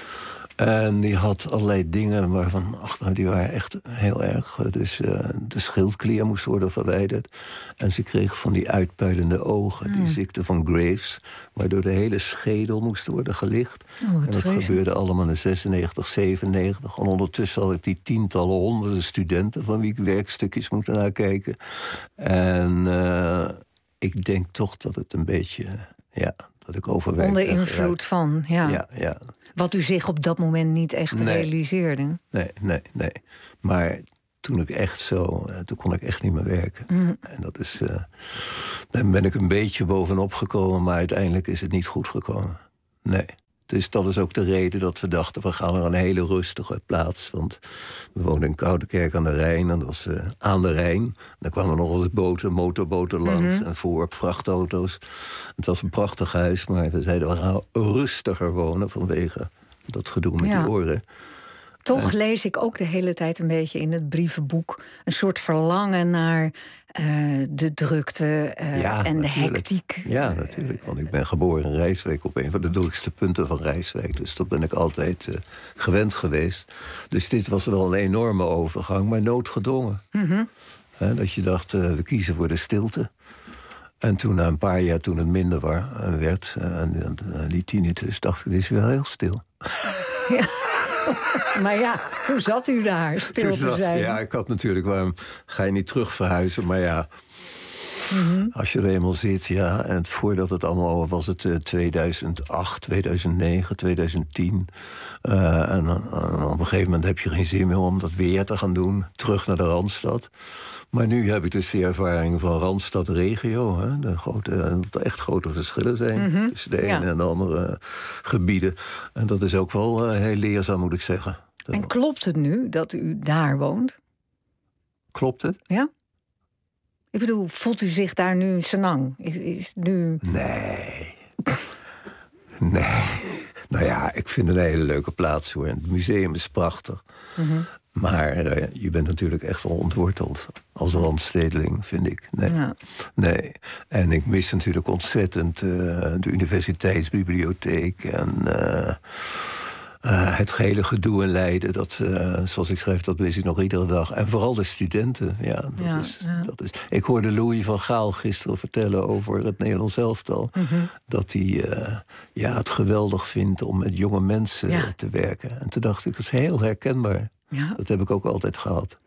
En die had allerlei dingen waarvan, ach, nou, die waren echt heel erg. Dus uh, de schildklier moest worden verwijderd. En ze kreeg van die uitpuilende ogen, die Mm. ziekte van Graves... waardoor de hele schedel moest worden gelicht. Oh, wat en dat vreselijk. gebeurde allemaal in zesennegentig, zevenennegentig. En ondertussen had ik die tientallen, honderden studenten... van wie ik werkstukjes moet nakijken. En uh, ik denk toch dat het een beetje... ja, dat ik overwerkt Onder ben invloed geraakt. van, ja. Ja, ja. Wat u zich op dat moment niet echt Nee. realiseerde. Nee, nee, nee. Maar toen ik echt zo... Uh, toen kon ik echt niet meer werken. Mm. En dat is... Uh, daar ben ik een beetje bovenop gekomen... maar uiteindelijk is het niet goed gekomen. Nee. Dus dat is ook de reden dat we dachten... we gaan naar een hele rustige plaats. Want we woonden in Koudekerk aan de Rijn. En dat was uh, aan de Rijn. Daar kwamen nog wel eens boten, motorboten langs. Mm-hmm. En voorop vrachtauto's. Het was een prachtig huis. Maar we zeiden, we gaan rustiger wonen... vanwege dat gedoe met Ja. die oren. Toch lees ik ook de hele tijd een beetje in het brievenboek... een soort verlangen naar uh, de drukte uh, Ja, en de natuurlijk. hectiek. Ja, natuurlijk. Want ik ben geboren in Rijswijk, op een van de drukste punten van Rijswijk. Dus dat ben ik altijd uh, gewend geweest. Dus dit was wel een enorme overgang, maar noodgedwongen. Mm-hmm. He, dat je dacht, uh, we kiezen voor de stilte. En toen na een paar jaar, toen het minder war, uh, werd... Uh, en uh, die tinnitus, dacht ik, dit is wel heel stil. Ja. Maar ja, toen zat u daar, stil Toen te dacht- zijn. Ja, ik had natuurlijk, waarom ga je niet terug verhuizen? Maar ja, Mm-hmm. als je er eenmaal zit, ja. En het, voordat het allemaal was het uh, tweeduizend acht, tweeduizend negen, tweeduizend tien. Uh, en uh, op een gegeven moment heb je geen zin meer om dat weer te gaan doen. Terug naar de Randstad. Maar nu heb ik dus de ervaring van Randstad-regio. Hè, de grote, dat er echt grote verschillen zijn Mm-hmm. tussen de ene Ja. en de andere uh, gebieden. En dat is ook wel uh, heel leerzaam, moet ik zeggen. En klopt het nu dat u daar woont? Klopt het? Ja? Ik bedoel, voelt u zich daar nu senang? Is, is het nu... Nee. Nee. Nou ja, ik vind het een hele leuke plaats hoor. Het museum is prachtig. Mm-hmm. Maar uh, je bent natuurlijk echt wel ontworteld als randstedeling, vind ik. Nee. Ja. Nee. En ik mis natuurlijk ontzettend uh, de universiteitsbibliotheek en uh, uh, het gehele gedoe in Leiden. Dat, uh, zoals ik schreef, dat mis ik nog iedere dag. En vooral de studenten. Ja, dat Ja, is, ja. dat is. Ik hoorde Louis van Gaal gisteren vertellen over het Nederlands elftal. Mm-hmm. Dat hij uh, ja, het geweldig vindt om met jonge mensen Ja. te werken. En toen dacht ik, dat is heel herkenbaar. Ja. Dat heb ik ook altijd gehad.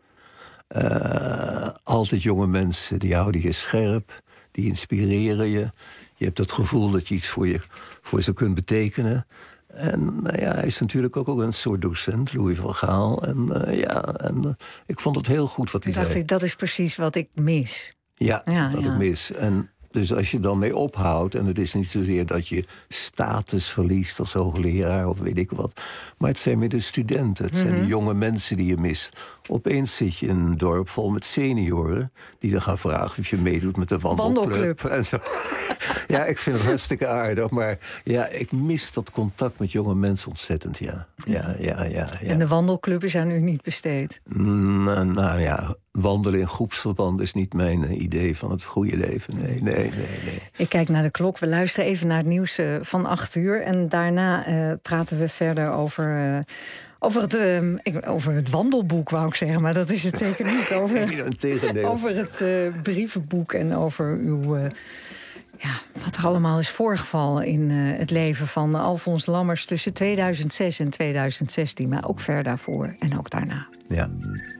Uh, altijd jonge mensen, die houden je scherp, die inspireren je. Je hebt het gevoel dat je iets voor, je, voor ze kunt betekenen. En nou ja, hij is natuurlijk ook, ook een soort docent, Louis van Gaal. En uh, ja, en, uh, ik vond het heel goed wat hij Toen dacht zei. ik, dat is precies wat ik mis. Ja, Ja, dat ja. ik mis. En Dus als je dan mee ophoudt, en het is niet zozeer dat je status verliest als hoogleraar of weet ik wat, maar het zijn meer de studenten, het zijn Mhm. de jonge mensen die je mist. Opeens zit je in een dorp vol met senioren die dan gaan vragen of je meedoet met de wandelclub. Wandelclub. En zo. Ja, ik vind het hartstikke aardig, maar ja, ik mis dat contact met jonge mensen ontzettend, ja. Ja, ja, ja, ja. En de wandelclub is aan u niet besteed? Mm, nou, nou ja, wandelen in groepsverband is niet mijn uh, idee van het goede leven. Nee, nee, nee, nee. Ik kijk naar de klok. We luisteren even naar het nieuws uh, van acht uur. En daarna uh, praten we verder over... Uh, Over het, uh, ik, over het wandelboek, wou ik zeggen, maar dat is het zeker niet. Over, over het uh, brievenboek en over uw, uh, ja, wat er allemaal is voorgevallen in uh, het leven van Alfons Lammers tussen tweeduizend zes en tweeduizend zestien, maar ook ver daarvoor en ook daarna. Ja.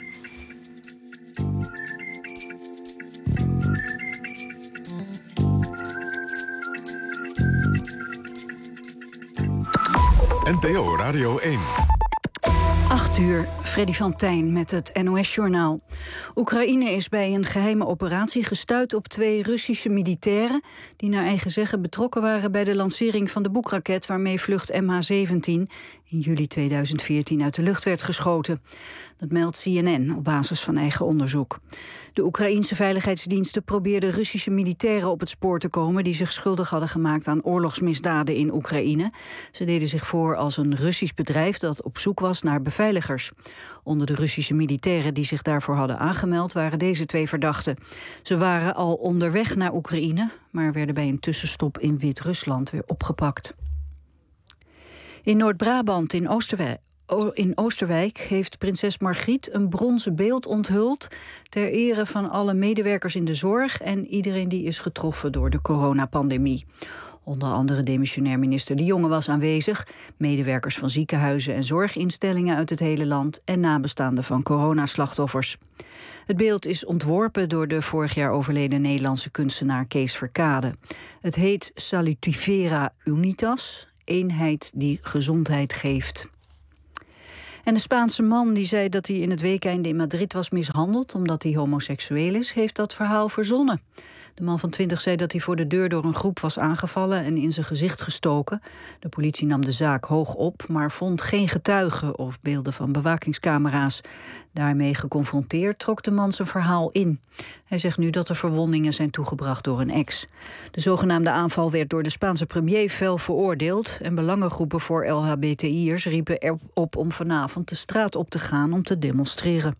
N P O Radio één. acht uur, Freddy van Tijn met het N O S-journaal. Oekraïne is bij een geheime operatie gestuit op twee Russische militairen die naar eigen zeggen betrokken waren bij de lancering van de Buk-raket waarmee vlucht M H zeventien in juli tweeduizend veertien uit de lucht werd geschoten. Dat meldt C N N op basis van eigen onderzoek. De Oekraïense veiligheidsdiensten probeerden Russische militairen op het spoor te komen die zich schuldig hadden gemaakt aan oorlogsmisdaden in Oekraïne. Ze deden zich voor als een Russisch bedrijf dat op zoek was naar beveiligers. Onder de Russische militairen die zich daarvoor hadden aangemeld waren deze twee verdachten. Ze waren al onderweg naar Oekraïne, maar werden bij een tussenstop in Wit-Rusland weer opgepakt. In Noord-Brabant in Oosterwijk In Oosterwijk heeft prinses Margriet een bronzen beeld onthuld ter ere van alle medewerkers in de zorg en iedereen die is getroffen door de coronapandemie. Onder andere demissionair minister De Jonge was aanwezig, medewerkers van ziekenhuizen en zorginstellingen uit het hele land en nabestaanden van coronaslachtoffers. Het beeld is ontworpen door de vorig jaar overleden Nederlandse kunstenaar Kees Verkade. Het heet Salutifera Unitas, eenheid die gezondheid geeft. En de Spaanse man die zei dat hij in het weekende in Madrid was mishandeld omdat hij homoseksueel is, heeft dat verhaal verzonnen. De man van twintig zei dat hij voor de deur door een groep was aangevallen en in zijn gezicht gestoken. De politie nam de zaak hoog op, maar vond geen getuigen of beelden van bewakingscamera's. Daarmee geconfronteerd trok de man zijn verhaal in. Hij zegt nu dat er verwondingen zijn toegebracht door een ex. De zogenaamde aanval werd door de Spaanse premier fel veroordeeld en belangengroepen voor L H B T I'ers riepen erop om vanavond de straat op te gaan om te demonstreren.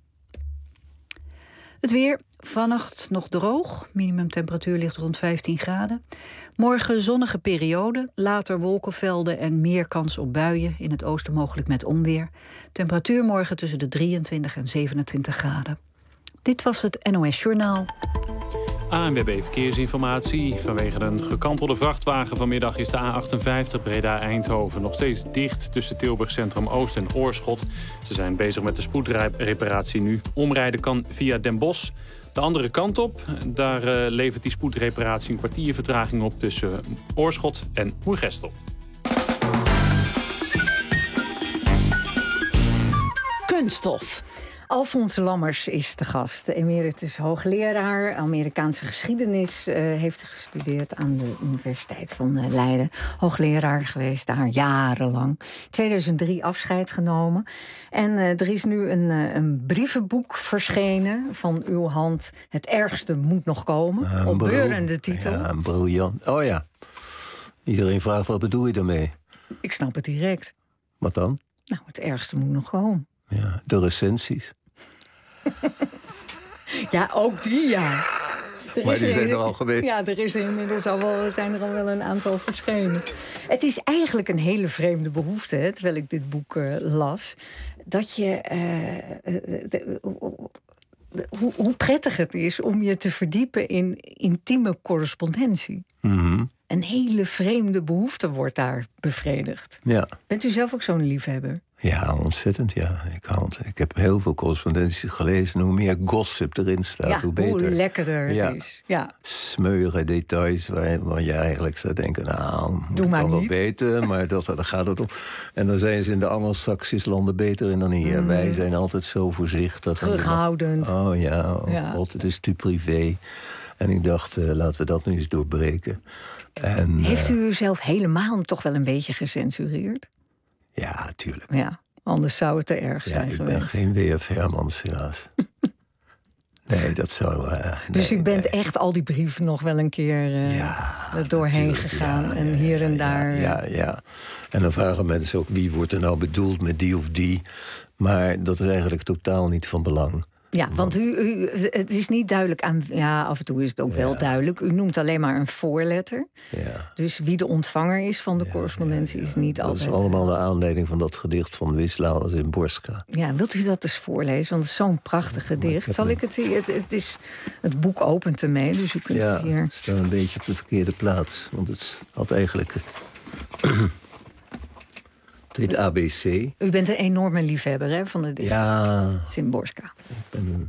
Het weer, vannacht nog droog. Minimumtemperatuur ligt rond vijftien graden. Morgen zonnige periode, later wolkenvelden en meer kans op buien. In het oosten mogelijk met onweer. Temperatuur morgen tussen de drieëntwintig en zevenentwintig graden. Dit was het N O S-journaal. A N W B Verkeersinformatie. Vanwege een gekantelde vrachtwagen vanmiddag is de A achtenvijftig Breda-Eindhoven nog steeds dicht tussen Tilburg Centrum Oost en Oorschot. Ze zijn bezig met de spoedreparatie nu. Omrijden kan via Den Bosch. De andere kant op, daar uh, levert die spoedreparatie een kwartier vertraging op tussen Oorschot en Moergestel. Kunststof. Alfons Lammers is de gast. Emeritus hoogleraar Amerikaanse geschiedenis. Uh, heeft gestudeerd aan de Universiteit van uh, Leiden. Hoogleraar geweest daar jarenlang. tweeduizend drie afscheid genomen. En uh, er is nu een, uh, een brievenboek verschenen van uw hand. Het ergste moet nog komen. Uh, Opbeurende titel. Ja, briljant. Oh ja. Iedereen vraagt, wat bedoel je daarmee? Ik snap het direct. Wat dan? Nou, het ergste moet nog komen. Ja, de recensies. Ja, ook die, ja. Er maar is die er, zijn er al geweest. Ja, er is inmiddels al wel, zijn er al wel een aantal verschenen. Het is eigenlijk een hele vreemde behoefte, hè, terwijl ik dit boek uh, las. Dat je... Uh, uh, de, uh, de, hoe, hoe prettig het is om je te verdiepen in intieme correspondentie. Mm-hmm. Een hele vreemde behoefte wordt daar bevredigd. Ja. Bent u zelf ook zo'n liefhebber? Ja, ontzettend, ja. Ik, hou, ik heb heel veel correspondenties gelezen. Hoe meer gossip erin staat, ja, hoe beter. Hoe lekkerder ja. het is. Ja. Smeuïge details waar, waar je eigenlijk zou denken... nou, doe maar kan wel niet. weten, maar dat, daar gaat het om. En dan zijn ze in de Anglo-Saxische landen beter in dan hier. Mm. Wij zijn altijd zo voorzichtig. Terughoudend. Oh ja, oh, ja. God, het is tu privé. En ik dacht, uh, laten we dat nu eens doorbreken. En, Heeft uh, u uzelf helemaal toch wel een beetje gecensureerd? Ja, tuurlijk. Ja, anders zou het te erg ja, zijn ik geweest. ben geen W F Hermans, helaas. Nee, dat zou... Uh, dus nee, u bent nee. echt al die brieven nog wel een keer uh, ja, er doorheen gegaan. Ja, en ja, hier en daar... Ja, ja, ja. En dan vragen mensen ook wie wordt er nou bedoeld met die of die. Maar dat is eigenlijk totaal niet van belang. Ja, want u, u, het is niet duidelijk aan... Ja, af en toe is het ook ja. wel duidelijk. U noemt alleen maar een voorletter. Ja. Dus wie de ontvanger is van de ja, correspondentie ja, ja. is niet dat altijd... Dat is allemaal de aanleiding van dat gedicht van Wisława Szymborska. Ja, wilt u dat eens voorlezen? Want het is zo'n prachtig gedicht. Ik Zal ik het hier... Het, het, is, het boek opent ermee, dus u kunt ja, het hier... Ja, het staat een beetje op de verkeerde plaats. Want het had eigenlijk... Het heet A B C. U bent een enorme liefhebber hè, van de dichter. Ja. Szymborska. Oké.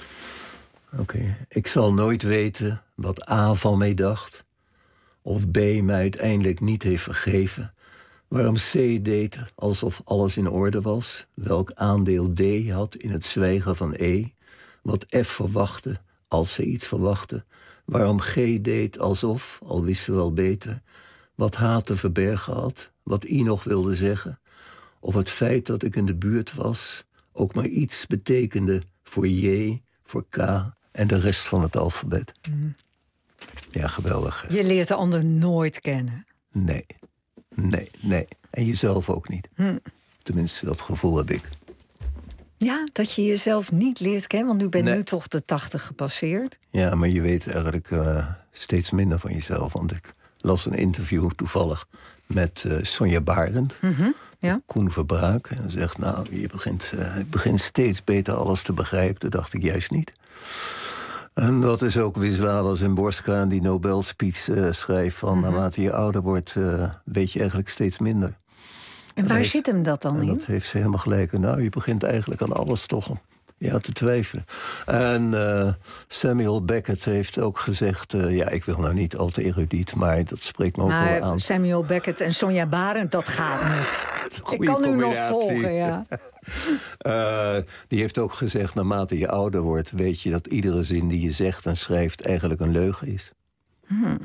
Okay. Ik zal nooit weten wat A van mij dacht. Of B mij uiteindelijk niet heeft vergeven. Waarom C deed alsof alles in orde was. Welk aandeel D had in het zwijgen van E. Wat F verwachtte als ze iets verwachtte. Waarom G deed alsof, al wist ze wel beter. Wat H te verbergen had. Wat I nog wilde zeggen. Of het feit dat ik in de buurt was ook maar iets betekende voor J, voor K en de rest van het alfabet. Mm. Ja, geweldig. Je leert de ander nooit kennen. Nee, nee, nee. En jezelf ook niet. Mm. Tenminste, dat gevoel heb ik. Ja, dat je jezelf niet leert kennen, want nu ben je nee. nu toch de tachtig gepasseerd. Ja, maar je weet eigenlijk uh, steeds minder van jezelf. Want ik las een interview toevallig met uh, Sonja Barend. Mm-hmm. Ja. Koen Verbraak. En zegt, nou, je begint, uh, je begint steeds beter alles te begrijpen. Dat dacht ik juist niet. En dat is ook Wisława Szymborska die Nobelspeech uh, schrijft van... Mm-hmm. naarmate je ouder wordt, uh, weet je eigenlijk steeds minder. En waar en zit hem dat dan en in? Dat heeft ze helemaal gelijk. En nou, je begint eigenlijk aan alles toch ja, te twijfelen. En uh, Samuel Beckett heeft ook gezegd... Uh, ja, ik wil nou niet al te erudiet, maar dat spreekt me ook maar wel aan. Samuel Beckett en Sonja Barend, dat gaat niet. Ik kan u nog volgen, ja. uh, die heeft ook gezegd, naarmate je ouder wordt... weet je dat iedere zin die je zegt en schrijft eigenlijk een leugen is. Hmm.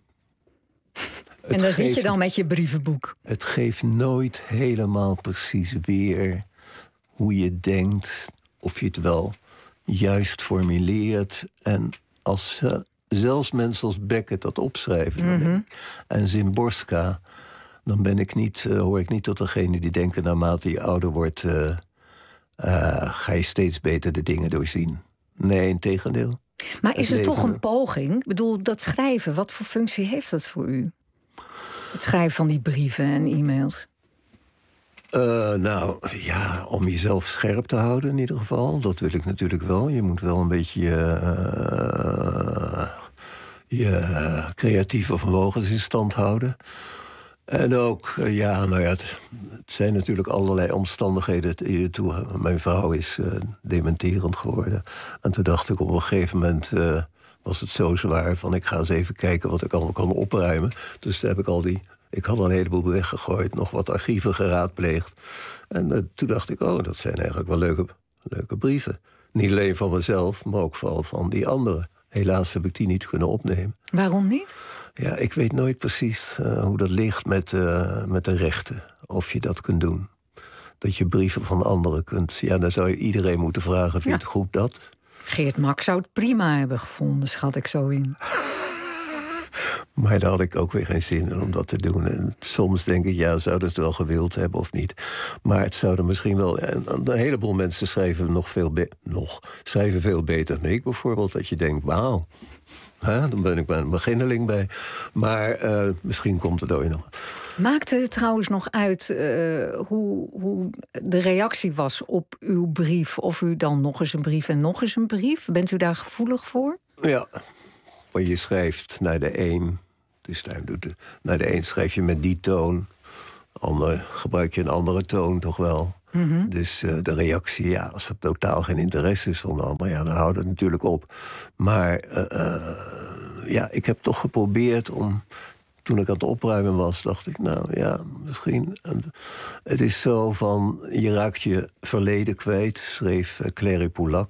En daar zit je dan met je brievenboek. Het geeft nooit helemaal precies weer hoe je denkt... of je het wel juist formuleert. En als uh, zelfs mensen als Beckett dat opschrijven... Mm-hmm. ik, en Szymborska... dan ben ik niet, uh, hoor ik niet tot degene die denken... naarmate je ouder wordt... Uh, uh, ga je steeds beter de dingen doorzien. Nee, integendeel. Maar is het, het toch een poging? Ik bedoel, dat schrijven, wat voor functie heeft dat voor u? Het schrijven van die brieven en e-mails. Uh, nou, ja, om jezelf scherp te houden in ieder geval. Dat wil ik natuurlijk wel. Je moet wel een beetje uh, je creatieve vermogens in stand houden. En ook, uh, ja, nou ja, het, het zijn natuurlijk allerlei omstandigheden hiertoe. Mijn vrouw is uh, dementerend geworden. En toen dacht ik op een gegeven moment... Uh, was het zo zwaar van ik ga eens even kijken wat ik allemaal kan opruimen. Dus toen heb ik al die... Ik had al een heleboel weggegooid, nog wat archieven geraadpleegd. En uh, toen dacht ik, oh, dat zijn eigenlijk wel leuke, leuke brieven. Niet alleen van mezelf, maar ook vooral van die anderen. Helaas heb ik die niet kunnen opnemen. Waarom niet? Ja, ik weet nooit precies uh, hoe dat ligt met, uh, met de rechten. Of je dat kunt doen. Dat je brieven van anderen kunt... Ja, dan zou je iedereen moeten vragen, vind je ja. het goed dat? Geert Mak zou het prima hebben gevonden, schat ik zo in. Maar daar had ik ook weer geen zin in om dat te doen. En soms denk ik, ja, zouden ze het wel gewild hebben of niet. Maar het zouden misschien wel... En een heleboel mensen schrijven nog veel, be- nog, schrijven veel beter dan ik bijvoorbeeld. Dat je denkt, wauw, hè, dan ben ik bij een beginneling bij. Maar uh, misschien komt het ooit nog. Maakte het trouwens nog uit uh, hoe, hoe de reactie was op uw brief? Of u dan nog eens een brief en nog eens een brief? Bent u daar gevoelig voor? Ja, want je schrijft naar de een... Dus daar doet de, naar de een schrijf je met die toon. Ander gebruik je een andere toon toch wel. Mm-hmm. Dus uh, de reactie, ja, als er totaal geen interesse is van de ander... ja, dan houdt het natuurlijk op. Maar uh, uh, ja, ik heb toch geprobeerd om... Toen ik aan het opruimen was, dacht ik, nou ja, misschien... Het is zo van, je raakt je verleden kwijt, schreef uh, Clary Polak.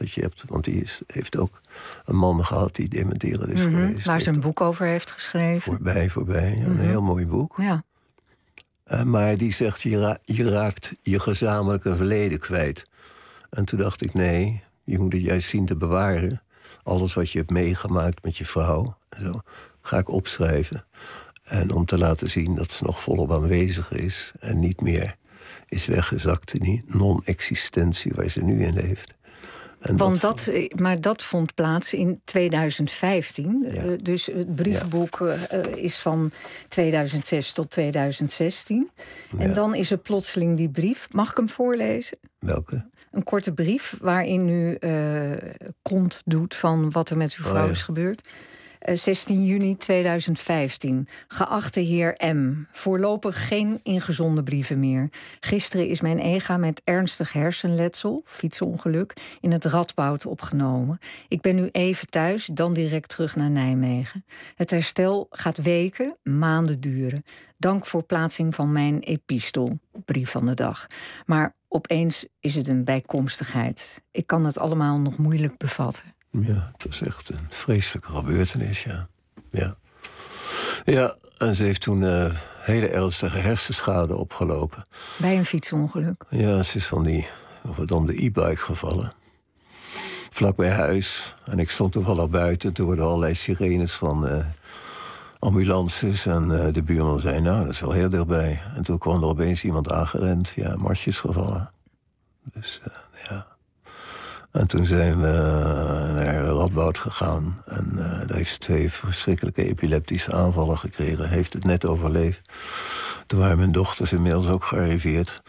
dat je hebt. Want die is, heeft ook een man gehad die dementerend is mm-hmm, geweest. Waar ze een boek over heeft geschreven. Voorbij, voorbij. Ja, mm-hmm. Een heel mooi boek. Ja. Uh, maar die zegt, je, ra- je raakt je gezamenlijke verleden kwijt. En toen dacht ik, nee, je moet het juist zien te bewaren. Alles wat je hebt meegemaakt met je vrouw, en zo, ga ik opschrijven. En om te laten zien dat ze nog volop aanwezig is en niet meer is weggezakt in die non-existentie waar ze nu in leeft. En Want dat, dat, maar dat vond plaats in tweeduizend vijftien. Ja. Uh, dus het brievenboek uh, is van tweeduizend zes tot tweeduizend zestien. Ja. En dan is er plotseling die brief. Mag ik hem voorlezen? Welke? Een korte brief waarin u uh, kont doet van wat er met uw vrouw oh, ja. is gebeurd. Uh, zestien juni tweeduizend vijftien. Geachte heer M. Voorlopig geen ingezonden brieven meer. Gisteren is mijn ega met ernstig hersenletsel, fietsongeluk, in het Radboud opgenomen. Ik ben nu even thuis, dan direct terug naar Nijmegen. Het herstel gaat weken, maanden duren. Dank voor plaatsing van mijn epistel, brief van de dag. Maar opeens is het een bijkomstigheid. Ik kan het allemaal nog moeilijk bevatten. Ja, het was echt een vreselijke gebeurtenis, ja. Ja, ja en ze heeft toen uh, hele ernstige hersenschade opgelopen. Bij een fietsongeluk? Ja, ze is van die verdomde e-bike gevallen. Vlak bij huis. En ik stond toevallig buiten. Toen werden allerlei sirenes van uh, ambulances. En uh, de buurman zei, nou, dat is wel heel dichtbij. En toen kwam er opeens iemand aangerend. Ja, Marsje is gevallen. Dus, uh, ja... En toen zijn we naar Radboud gegaan. En uh, daar heeft ze twee verschrikkelijke epileptische aanvallen gekregen. Heeft het net overleefd. Toen waren mijn dochters inmiddels ook gearriveerd.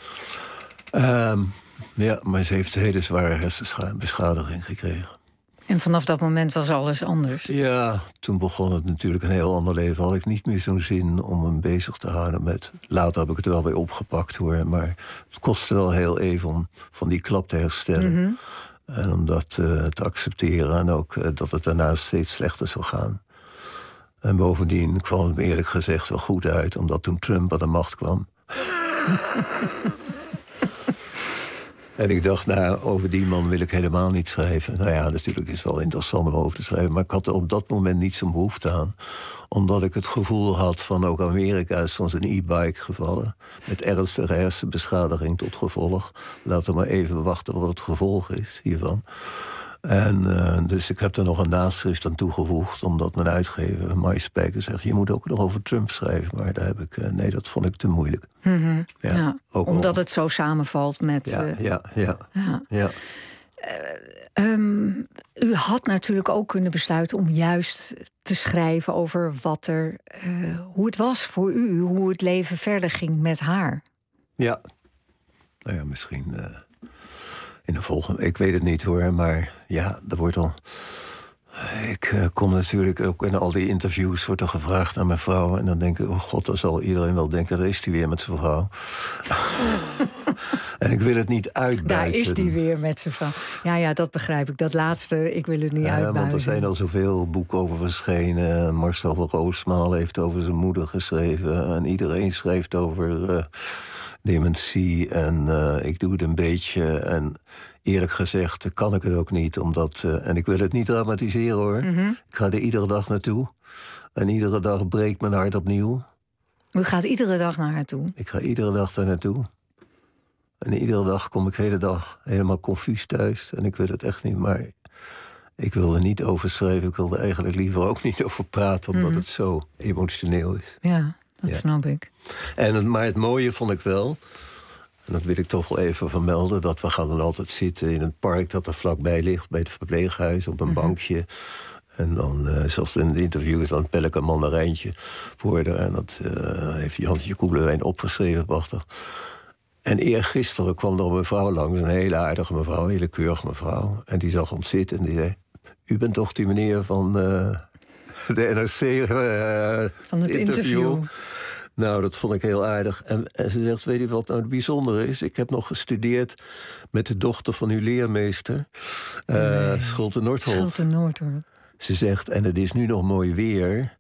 Um, ja, maar ze heeft een hele zware hersenbeschadiging gekregen. En vanaf dat moment was alles anders? Ja, toen begon het natuurlijk een heel ander leven. Had ik niet meer zo'n zin om hem bezig te houden met... Later heb ik het er wel weer opgepakt hoor. Maar het kostte wel heel even om van die klap te herstellen. Mm-hmm. En om dat uh, te accepteren en ook uh, dat het daarna steeds slechter zou gaan. En bovendien kwam het me eerlijk gezegd wel goed uit... omdat toen Trump aan de macht kwam. En ik dacht, nou, over die man wil ik helemaal niet schrijven. Nou ja, natuurlijk is het wel interessant om over te schrijven... maar ik had er op dat moment niet zo'n behoefte aan. Omdat ik het gevoel had van ook Amerika is van zijn e-bike gevallen... met ernstige hersenbeschadiging tot gevolg. Laten we maar even wachten wat het gevolg is hiervan. En uh, dus ik heb er nog een naschrift aan toegevoegd... omdat mijn uitgever, Mike Spijker, zegt... je moet ook nog over Trump schrijven. Maar daar heb ik, uh, nee, dat vond ik te moeilijk. Mm-hmm. Ja, ja, omdat over... het zo samenvalt met... Ja, uh... ja, ja. ja. ja. Uh, um, u had natuurlijk ook kunnen besluiten om juist te schrijven... over wat er, uh, hoe het was voor u, hoe het leven verder ging met haar. Ja, nou ja, misschien... Uh... In de volgende, ik weet het niet hoor, maar ja, er wordt al... Ik uh, kom natuurlijk ook in al die interviews, wordt er gevraagd naar mijn vrouw... en dan denk ik, oh god, dan zal iedereen wel denken... daar is die weer met zijn vrouw. En ik wil het niet uitbuiten. Daar is die weer met zijn vrouw. Ja, ja, dat begrijp ik. Dat laatste, ik wil het niet ja, uitbuiten. Want er zijn al zoveel boeken over verschenen. Marcel van Roosmaal heeft over zijn moeder geschreven... en iedereen schrijft over... Uh, dementie en uh, ik doe het een beetje. En eerlijk gezegd kan ik het ook niet. Omdat, uh, en ik wil het niet dramatiseren hoor. Mm-hmm. Ik ga er iedere dag naartoe. En iedere dag breekt mijn hart opnieuw. U gaat iedere dag naar haar toe? Ik ga iedere dag daar naartoe. En iedere dag kom ik de hele dag helemaal confuus thuis. En ik wil het echt niet, maar ik wil er niet over schrijven. Ik wil er eigenlijk liever ook niet over praten... omdat mm-hmm. het zo emotioneel is. Ja. Dat ja. snap ik. En het, maar het mooie vond ik wel... en dat wil ik toch wel even vermelden... dat we gaan dan altijd zitten in een park dat er vlakbij ligt... bij het verpleeghuis, op een mm-hmm. bankje. En dan, uh, zoals in het interview is, dan pel ik een mandarijntje voor haar... en dat uh, heeft Jantje Koelewijn opgeschreven, prachtig. En eergisteren kwam er een mevrouw langs, een hele aardige mevrouw... een hele keurige mevrouw, en die zag ons zitten en die zei... u bent toch die meneer van... Uh, de N R C uh, van het interview. interview. Nou, dat vond ik heel aardig. En, en ze zegt, weet je wat nou het bijzondere is? Ik heb nog gestudeerd met de dochter van uw leermeester. Uh, nee. Schulte Noordholt. Schulte Noordholt. Ze zegt, en het is nu nog mooi weer...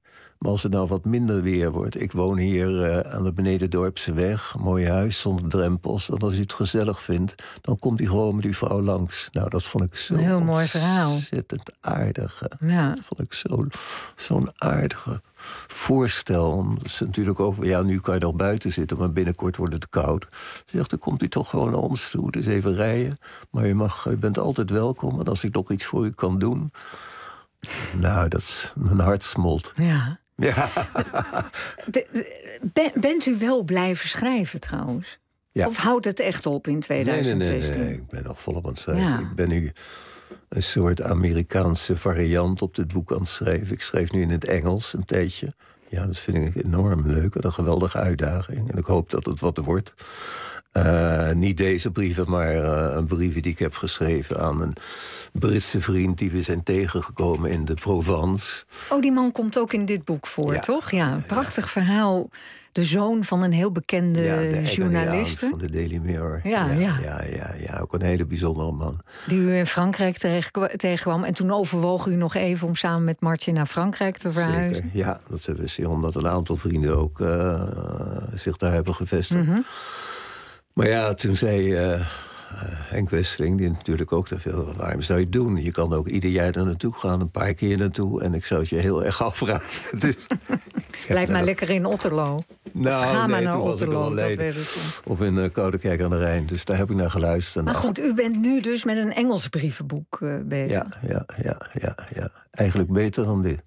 Maar als het nou wat minder weer wordt... Ik woon hier uh, aan de Benedendorpse weg. Mooi huis, zonder drempels. En als u het gezellig vindt, dan komt hij gewoon met die vrouw langs. Nou, dat vond ik zo een heel mooi verhaal. Ontzettend aardig. Ja. Dat vond ik zo, zo'n aardige voorstel. Dat is natuurlijk ook... Ja, nu kan je nog buiten zitten, maar binnenkort wordt het koud. Ze zegt, dan komt hij toch gewoon naar ons toe. Dus even rijden. Maar je, mag, je bent altijd welkom. En als ik nog iets voor u kan doen... Nou, dat is, mijn hart smolt. Ja. Ja. De, ben, bent u wel blijven schrijven trouwens? Ja. Of houdt het echt op in tweeduizend zestien? Nee, nee, nee, nee. Ik ben nog volop aan het schrijven. Ja. Ik ben nu een soort Amerikaanse variant op dit boek aan het schrijven. Ik schreef nu in het Engels een tijdje. Ja, dat vind ik enorm leuk. Een geweldige uitdaging. En ik hoop dat het wat wordt. Uh, niet deze brieven, maar uh, een brief die ik heb geschreven aan een Britse vriend die we zijn tegengekomen in de Provence. Oh, die man komt ook in dit boek voor, ja. toch? Ja, een prachtig ja. verhaal. De zoon van een heel bekende ja, de journaliste. van de Daily Mirror. Ja, ja, ja. Ja, ja, ja, ook een hele bijzondere man. Die u in Frankrijk tegenkwam. En toen overwoog u nog even om samen met Martje naar Frankrijk te verhuizen. Zeker, ja. Dat hebben we omdat een aantal vrienden ook uh, zich daar hebben gevestigd. Mm-hmm. Maar ja, toen zei uh, Henk Westeling, die natuurlijk ook te veel... waarom zou je het doen? Je kan ook ieder jaar er naartoe gaan, een paar keer naartoe. En ik zou het je heel erg afvragen. Dus, blijf maar lekker in Otterlo. Nou, of ga nee, maar naar Otterlo. Dat het of in uh, Koudekerk aan de Rijn. Dus daar heb ik naar geluisterd. Maar goed, u bent nu dus met een Engels brievenboek uh, bezig. Ja, ja, ja, ja, ja. Eigenlijk beter dan dit.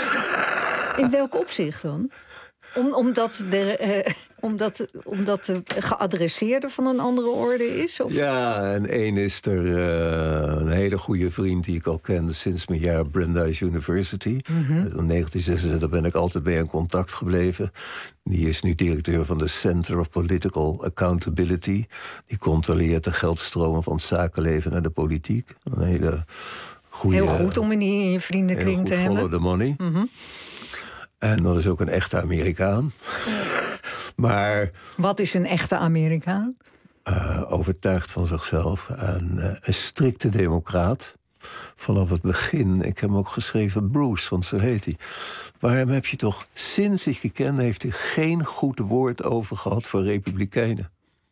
In welk opzicht dan? Om, omdat, de, eh, omdat, omdat de geadresseerde van een andere orde is? Of? Ja, en één is er uh, een hele goede vriend die ik al kende sinds mijn jaar Brandeis University. Mm-hmm. In negentien zesenzestig ben ik altijd mee in contact gebleven. Die is nu directeur van de Center of Political Accountability. Die controleert de geldstromen van het zakenleven naar de politiek. Een hele goede... Heel goed om in die in je vriendenkring te hebben. Follow the money. Mm-hmm. En dat is ook een echte Amerikaan. Maar... Wat is een echte Amerikaan? Uh, overtuigd van zichzelf. En uh, een strikte democraat. Vanaf het begin. Ik heb hem ook geschreven Bruce, want zo heet hij. Waarom heb je toch, sinds ik je ken... heeft hij geen goed woord over gehad voor republikeinen.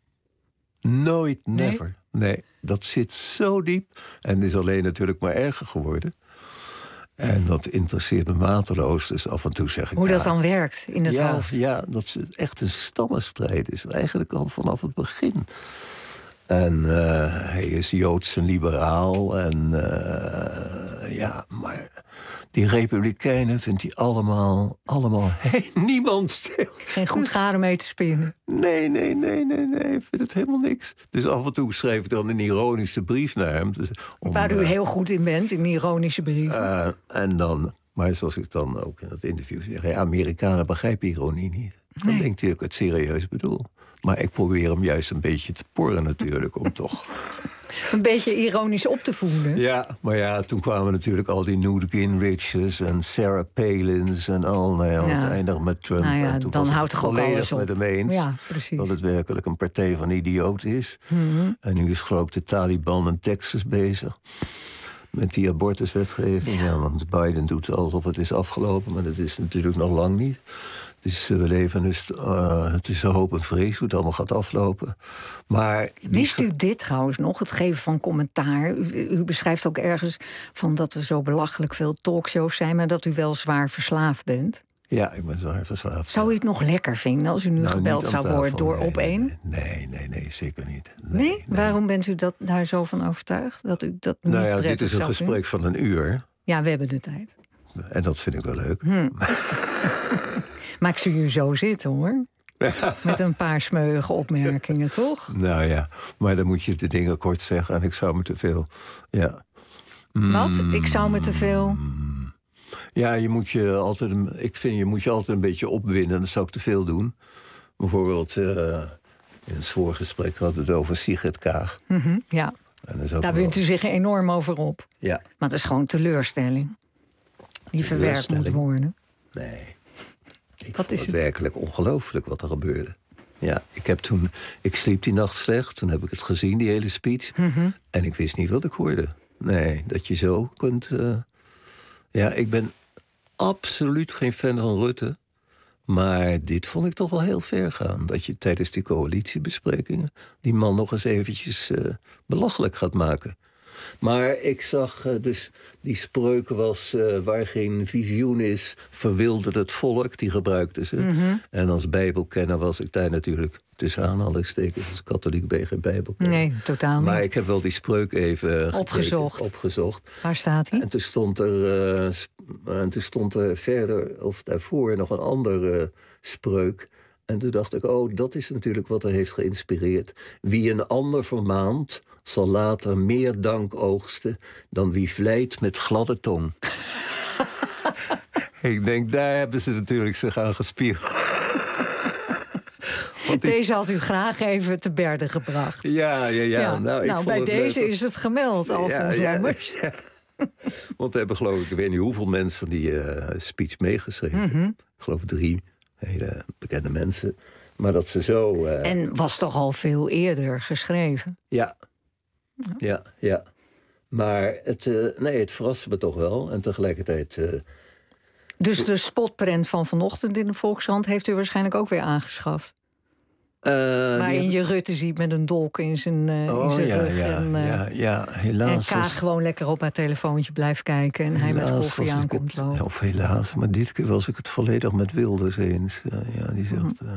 Nooit, never. Nee, nee dat zit zo diep. En het is alleen natuurlijk maar erger geworden. En dat interesseert me mateloos. Dus af en toe zeg ik... Hoe ja, dat dan werkt in het ja, hoofd. Ja, dat het echt een stammenstrijd is. Eigenlijk al vanaf het begin. En uh, hij is Joods en liberaal. En uh, ja, maar die republikeinen vindt hij allemaal... allemaal hey, niemand stil. Geen goed garen mee te spinnen. Nee, nee, nee, nee, nee. Ik vind het helemaal niks. Dus af en toe schreef ik dan een ironische brief naar hem. Dus om, waar u uh, heel goed in bent, in ironische brieven. Uh, en dan, maar zoals ik dan ook in het interview zeg... Ja, Amerikanen begrijpen ironie niet. Dan nee. denkt hij dat ik het serieus bedoel. Maar ik probeer hem juist een beetje te porren natuurlijk, om toch... Een beetje ironisch op te voeden. Ja, maar ja, toen kwamen natuurlijk al die Newt Gingrich's en Sarah Palin's en al. Nou ja, ja. Het eindig met Trump. Nou ja, en toen dan was houdt het toch ook volledig alles op. met hem eens. Ja, precies. Dat het werkelijk een partij van idioot is. Mm-hmm. En nu is geloof ik de Taliban in Texas bezig. Met die abortuswetgeving. Ja. Ja, want Biden doet alsof het is afgelopen, maar dat is natuurlijk nog lang niet. Dus we leven dus uh, tussen hoop en vrees hoe het allemaal gaat aflopen. Maar wist u dit trouwens nog, het geven van commentaar? U, u beschrijft ook ergens van dat er zo belachelijk veel talkshows zijn... maar dat u wel zwaar verslaafd bent. Ja, ik ben zwaar verslaafd. Zou u het nog lekker vinden als u nu nou, gebeld zou worden door nee, Op één? Nee, nee, nee, nee, zeker niet. Nee? nee? nee. Waarom bent u dat, daar zo van overtuigd? Dat u dat nou ja, niet dit is een gesprek doen? van een uur. Ja, we hebben de tijd. En dat vind ik wel leuk. Hmm. Maar ik zie u zo zitten, hoor. Met een paar smeuïge opmerkingen, toch? Nou ja, maar dan moet je de dingen kort zeggen. En ik zou me te veel... Ja. Wat? Ik zou me te veel... Ja, je moet je altijd... Ik vind, je moet je altijd een beetje opwinden. Dat zou ik te veel doen. Bijvoorbeeld... Uh, in het voorgesprek hadden we het over Sigrid Kaag. Mm-hmm, ja. En daar wint u zich enorm over op. Ja. Maar dat is gewoon teleurstelling. Die verwerkt moet worden. Nee. Ik wat vond is het het werkelijk ongelooflijk wat er gebeurde. Ja, ik heb toen... Ik sliep die nacht slecht. Toen heb ik het gezien, die hele speech. Mm-hmm. En ik wist niet wat ik hoorde. Nee, dat je zo kunt... Uh, ja, ik ben absoluut geen fan van Rutte. Maar dit vond ik toch wel heel ver gaan. Dat je tijdens die coalitiebesprekingen die man nog eens eventjes uh, belachelijk gaat maken. Maar ik zag uh, dus, die spreuk was, uh, waar geen visioen is, verwildert het volk. Die gebruikten ze. Mm-hmm. En als bijbelkenner was ik daar natuurlijk, tussen aanhalingstekens, als katholiek ben je geen bijbelkenner. Nee, totaal niet. Maar ik heb wel die spreuk even opgezocht. Gekeken, opgezocht. Waar staat hij? En toen stond er, uh, en toen stond er verder, of daarvoor, nog een andere uh, spreuk. En toen dacht ik, oh, dat is natuurlijk wat er heeft geïnspireerd. Wie een ander vermaant, zal later meer dank oogsten dan wie vlijt met gladde tong. Ik denk, daar hebben ze natuurlijk zich aan gespierd. Deze ik... had u graag even te berde gebracht. Ja, ja, ja. ja. Nou, nou bij deze leuk. Is het gemeld, Alfons ja, Lammers. Ja, ja. Want we hebben geloof ik, ik weet niet hoeveel mensen die uh, speech meegeschreven. Mm-hmm. Ik geloof drie hele bekende mensen. Maar dat ze zo... Uh... En was toch al veel eerder geschreven? Ja. Ja, ja. ja. Maar het, uh, nee, het verraste me toch wel. En tegelijkertijd... Uh... Dus de spotprent van vanochtend in de Volkskrant heeft u waarschijnlijk ook weer aangeschaft? Uh, Waarin die... je Rutte ziet met een dolk in zijn, uh, oh, in zijn ja, rug. Ja, en, uh, ja, ja, helaas. En Kaag gewoon lekker op haar telefoontje blijft kijken. En hij met koffie aankomt lopen. Ja, of helaas, maar dit keer was ik het volledig met Wilders eens. Uh, ja, die zegt... Uh,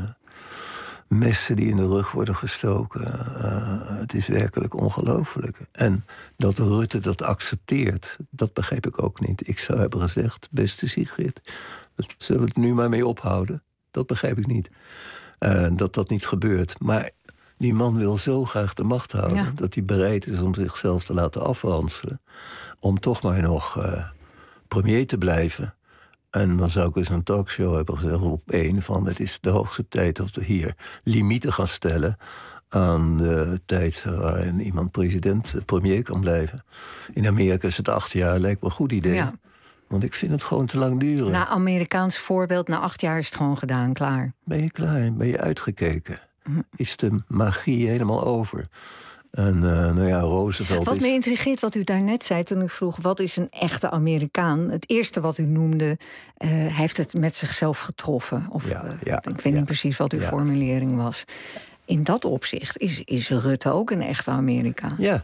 messen die in de rug worden gestoken. Uh, het is werkelijk ongelooflijk. En dat Rutte dat accepteert, dat begrijp ik ook niet. Ik zou hebben gezegd, beste Sigrid, zullen we het nu maar mee ophouden? Dat begrijp ik niet. Uh, dat dat niet gebeurt. Maar die man wil zo graag de macht houden... Ja. dat hij bereid is om zichzelf te laten afranselen. Om toch maar nog uh, premier te blijven. En dan zou ik eens een talkshow hebben gezegd op één... van het is de hoogste tijd dat we hier limieten gaan stellen... aan de tijd waarin iemand president, premier kan blijven. In Amerika is het acht jaar, lijkt me een goed idee. Ja. Want ik vind het gewoon te lang duren. Na Amerikaans voorbeeld, na acht jaar is het gewoon gedaan, klaar. Ben je klaar? Ben je uitgekeken? Hm. Is de magie helemaal over? En uh, nou ja, Roosevelt Wat is... me intrigeert wat u daarnet zei toen ik vroeg... wat is een echte Amerikaan? Het eerste wat u noemde, uh, hij heeft het met zichzelf getroffen. Of, ja, uh, ja, ik weet ja. niet precies wat uw ja. formulering was. In dat opzicht is, is Rutte ook een echte Amerikaan. Ja,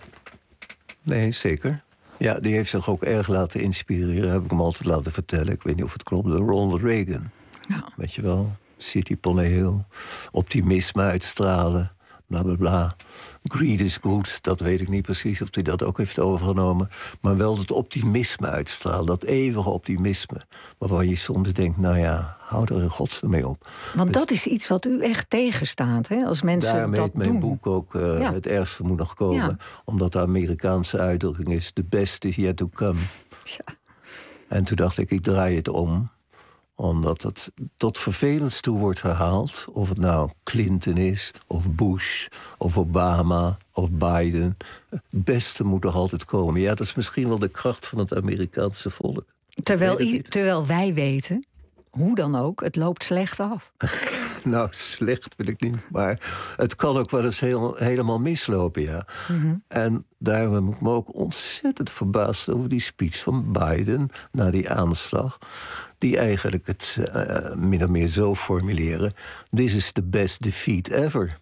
nee, zeker. Ja, die heeft zich ook erg laten inspireren, heb ik hem altijd laten vertellen. Ik weet niet of het klopt, door Ronald Reagan. Ja. Weet je wel, City Hill, optimisme uitstralen, bla bla bla. Greed is good, dat weet ik niet precies of hij dat ook heeft overgenomen. Maar wel dat optimisme uitstralen, dat eeuwige optimisme. Waarvan je soms denkt, nou ja, hou er in godsnaam mee op. Want dus, dat is iets wat u echt tegenstaat, hè? Als mensen daarmee dat mijn doen. boek ook, uh, ja. het ergste moet nog komen. Ja. Omdat de Amerikaanse uitdrukking is, the best is yet to come. Ja. En toen dacht ik, ik draai het om. Omdat het tot vervelends toe wordt herhaald. Of het nou Clinton is, of Bush, of Obama, of Biden. Het beste moet nog altijd komen. Ja, dat is misschien wel de kracht van het Amerikaanse volk. Terwijl, i- terwijl wij weten, hoe dan ook, het loopt slecht af. Nou, slecht wil ik niet, maar het kan ook wel eens heel, helemaal mislopen, ja. Mm-hmm. En daarom heb ik me ook ontzettend verbaasd over die speech van Biden na die aanslag. Die eigenlijk het uh, min of meer zo formuleren: this is the best defeat ever.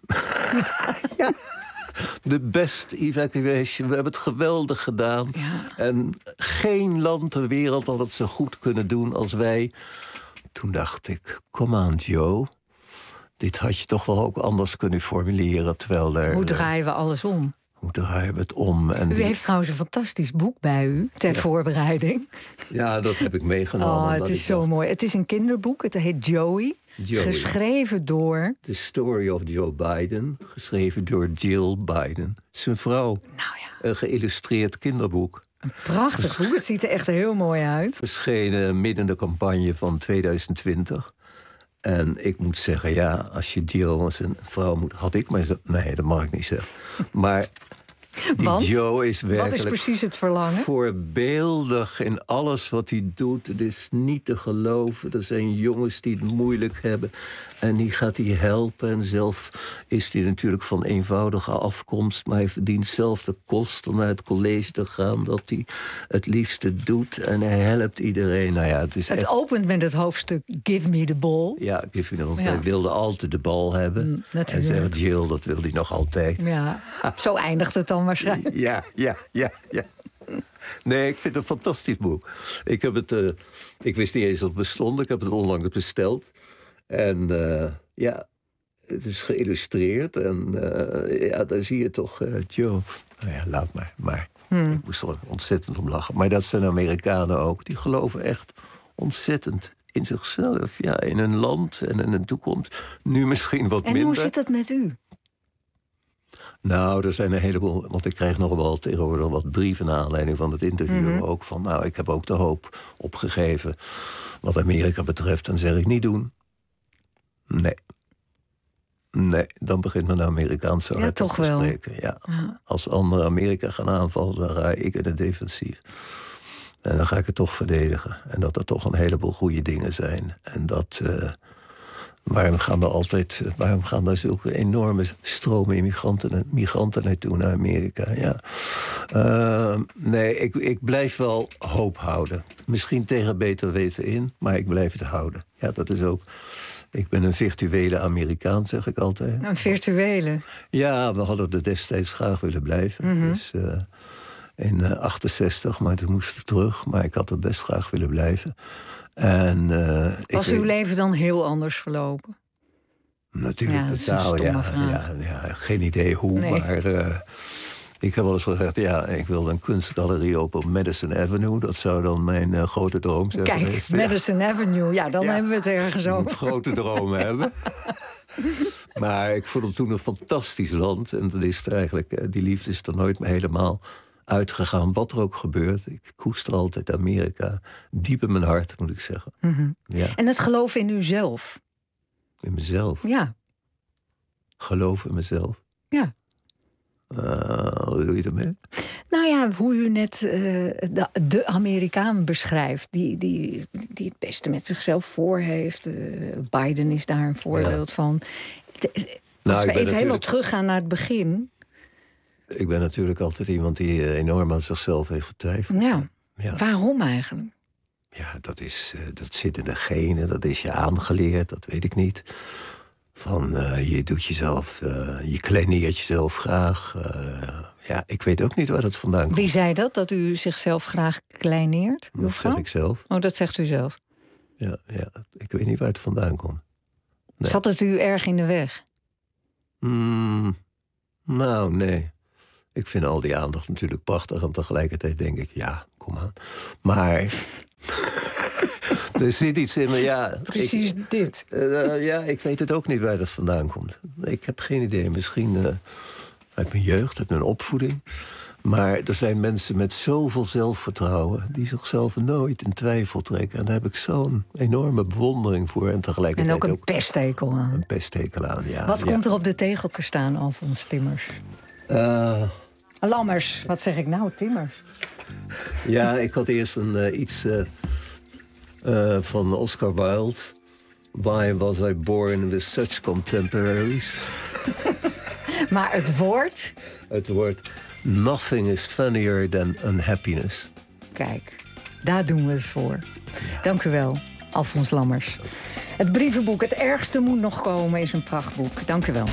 Ja. De best evacuation. We hebben het geweldig gedaan. Ja. En geen land ter wereld had het zo goed kunnen doen als wij. Toen dacht ik, kom aan Joe. Dit had je toch wel ook anders kunnen formuleren. Terwijl er, hoe draaien we alles om? Hoe draaien we het om? En u die... heeft trouwens een fantastisch boek bij u, ter ja. voorbereiding. Ja, dat heb ik meegenomen. Oh, het is zo dacht... mooi. Het is een kinderboek, het heet Joey. Joey. Geschreven door... The Story of Joe Biden. Geschreven door Jill Biden. Zijn vrouw. Nou ja. Een geïllustreerd kinderboek. Een prachtig boek, het ziet er echt heel mooi uit. Verschenen midden in de campagne van tweeduizend twintig. En ik moet zeggen, ja, als je Jill als een vrouw moet... Had ik maar zo... Nee, dat mag ik niet zeggen. Maar Die Want? Joe is werkelijk... Wat is precies het verlangen? Voorbeeldig in alles wat hij doet. Het is niet te geloven. Er zijn jongens die het moeilijk hebben. En die gaat hij helpen. En zelf is hij natuurlijk van eenvoudige afkomst. Maar hij verdient zelf de kost om naar het college te gaan. Dat hij het liefste doet. En hij helpt iedereen. Nou ja, het is het echt... opent met het hoofdstuk Give me the ball. Ja, Give me the ball. Ja. Hij wilde altijd de bal hebben. Mm, en zegt Jill, dat wil hij nog altijd. Ja, zo eindigt het dan waarschijnlijk. Ja, ja, ja, ja. Nee, ik vind het een fantastisch boek. Ik, heb het, uh, ik wist niet eens dat het bestond. Ik heb het onlangs besteld. En uh, ja, het is geïllustreerd. En uh, ja, daar zie je toch uh, Joe. Nou ja, laat maar. Maar hmm. ik moest er ontzettend om lachen. Maar dat zijn Amerikanen ook. Die geloven echt ontzettend in zichzelf. Ja, in hun land en in hun toekomst. Nu misschien wat en minder. En hoe zit het met u? Nou, er zijn een heleboel... Want ik krijg nog wel tegenwoordig wat brieven naar aanleiding van het interview. Mm-hmm. Ook van, nou, ik heb ook de hoop opgegeven. Wat Amerika betreft, dan zeg ik niet doen. Nee. Nee, dan begint men de Amerikaanse hart ja, toch te spreken. Ja. Ja. Als anderen Amerika gaan aanvallen, dan ga ik in het defensief. En dan ga ik het toch verdedigen. En dat er toch een heleboel goede dingen zijn. En dat... Uh, Waarom gaan er altijd, waarom gaan er zulke enorme stromen immigranten en migranten naartoe naar Amerika? Ja. Uh, nee, ik, ik blijf wel hoop houden. Misschien tegen beter weten in, maar ik blijf het houden. Ja, dat is ook. Ik ben een virtuele Amerikaan, zeg ik altijd. Een virtuele? Ja, we hadden er destijds graag willen blijven. Mm-hmm. Dus uh, in uh, achtenzestig, maar toen moest ik terug. Maar ik had er best graag willen blijven. En, uh, Was ik uw weet... leven dan heel anders verlopen? Natuurlijk, ja, totaal. Ja, ja, ja, geen idee hoe, nee. maar uh, ik heb wel eens gezegd... ja, ik wilde een kunstgalerie open op Madison Avenue. Dat zou dan mijn uh, grote droom zijn. Kijk, geweest. Madison ja. Avenue, ja, dan ja, hebben we het ergens over. Ik moet grote dromen hebben. Maar ik vond het toen een fantastisch land. En dat is er eigenlijk, die liefde is er nooit meer helemaal uitgegaan. Wat er ook gebeurt. Ik koester altijd Amerika. Diep in mijn hart, moet ik zeggen. Mm-hmm. Ja. En het geloof in uzelf. In mezelf? Ja. Geloof in mezelf? Ja. Uh, hoe doe je ermee? Nou ja, hoe u net uh, de, de Amerikaan beschrijft... Die, die, die het beste met zichzelf voor heeft. Uh, Biden is daar een voorbeeld ja. van. De, als nou, we even natuurlijk... helemaal teruggaan naar het begin... Ik ben natuurlijk altijd iemand die enorm aan zichzelf heeft getwijfeld. Ja. Ja. Waarom eigenlijk? Ja, dat, is, uh, dat zit in de genen, dat is je aangeleerd, dat weet ik niet. Van, uh, je doet jezelf, uh, je kleineert jezelf graag. Uh, ja, ik weet ook niet waar dat vandaan komt. Wie zei dat, dat u zichzelf graag kleineert? Dat zeg ik zelf. Oh, dat zegt u zelf? Ja, ja, ik weet niet waar het vandaan komt. Nee. Zat het u erg in de weg? Mm, nou, nee. Ik vind al die aandacht natuurlijk prachtig. En tegelijkertijd denk ik, ja, kom aan. Maar er zit iets in me, ja. Precies ik, dit. Uh, ja, ik weet het ook niet waar dat vandaan komt. Ik heb geen idee. Misschien uh, uit mijn jeugd, uit mijn opvoeding. Maar er zijn mensen met zoveel zelfvertrouwen... die zichzelf nooit in twijfel trekken. En daar heb ik zo'n enorme bewondering voor. En tegelijkertijd en ook een ook pesthekel aan. Een pesthekel aan, ja. Wat ja. komt er op de tegel te staan, Alfons Timmers? Uh, Lammers, wat zeg ik nou, Timmers? Ja, ik had eerst een, uh, iets uh, uh, van Oscar Wilde. Why was I born with such contemporaries? Maar het woord? Het woord, nothing is funnier than unhappiness. Kijk, daar doen we het voor. Ja. Dank u wel, Alfons Lammers. Het brievenboek Het Ergste Moet Nog Komen is een prachtboek. Dank u wel.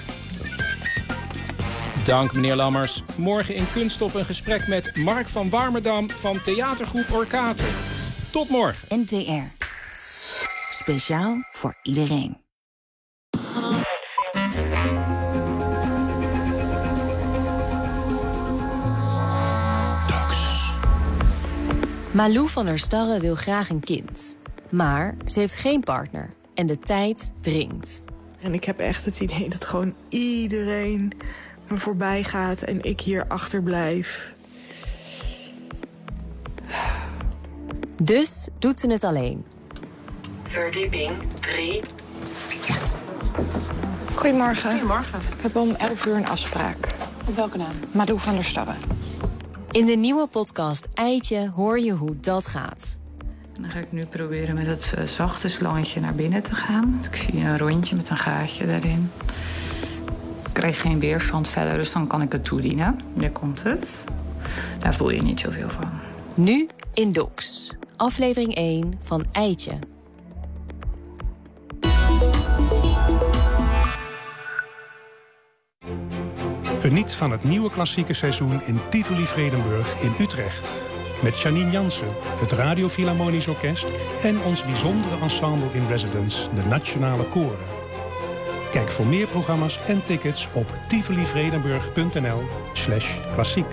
Dank, meneer Lammers. Morgen in Kunststof een gesprek met Mark van Warmerdam van theatergroep Orkater. Tot morgen. N T R. Speciaal voor iedereen. Malou van der Starre wil graag een kind. Maar ze heeft geen partner. En de tijd dringt. En ik heb echt het idee dat gewoon iedereen me voorbij gaat en ik hier achterblijf. Dus doet ze het alleen. Verdieping drie. Goedemorgen. Goedemorgen. We hebben om elf uur een afspraak. Op welke naam? Madou van der Stabbe. In de nieuwe podcast Eitje hoor je hoe dat gaat. Dan ga ik nu proberen met het uh, zachte slangetje naar binnen te gaan. Ik zie een rondje met een gaatje daarin. Ik krijg geen weerstand verder, dus dan kan ik het toedienen. Daar komt het. Daar voel je niet zoveel van. Nu in Docs. Aflevering één van Eitje. Geniet van het nieuwe klassieke seizoen in Tivoli Vredenburg in Utrecht. Met Janine Jansen, het Radio Philharmonisch Orkest en ons bijzondere ensemble in residence, de Nationale Koren. Kijk voor meer programma's en tickets op tivolivredenburg.nl slash klassiek.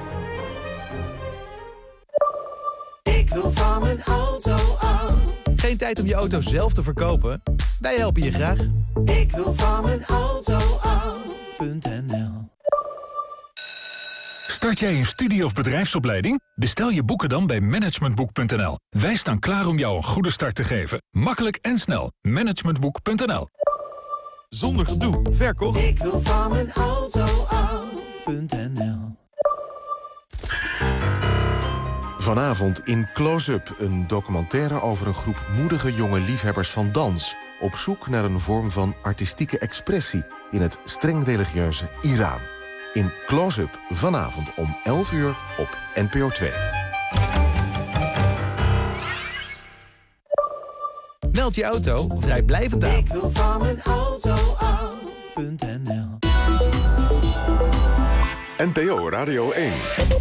Ik wil van mijn auto af. Geen tijd om je auto zelf te verkopen? Wij helpen je graag. Ik wil van mijn auto af.nl. Start jij een studie- of bedrijfsopleiding? Bestel je boeken dan bij managementboek punt n l. Wij staan klaar om jou een goede start te geven. Makkelijk en snel. managementboek punt n l. Zonder gedoe. Verkocht. Ik wil van mijn auto af.nl. Vanavond in Close-up, een documentaire over een groep moedige jonge liefhebbers van dans. Op zoek naar een vorm van artistieke expressie in het streng religieuze Iran. In Close-up, vanavond om elf uur op N P O twee. Meld je auto vrijblijvend aan. Ik wil van mijn auto af.nl. N P O Radio één.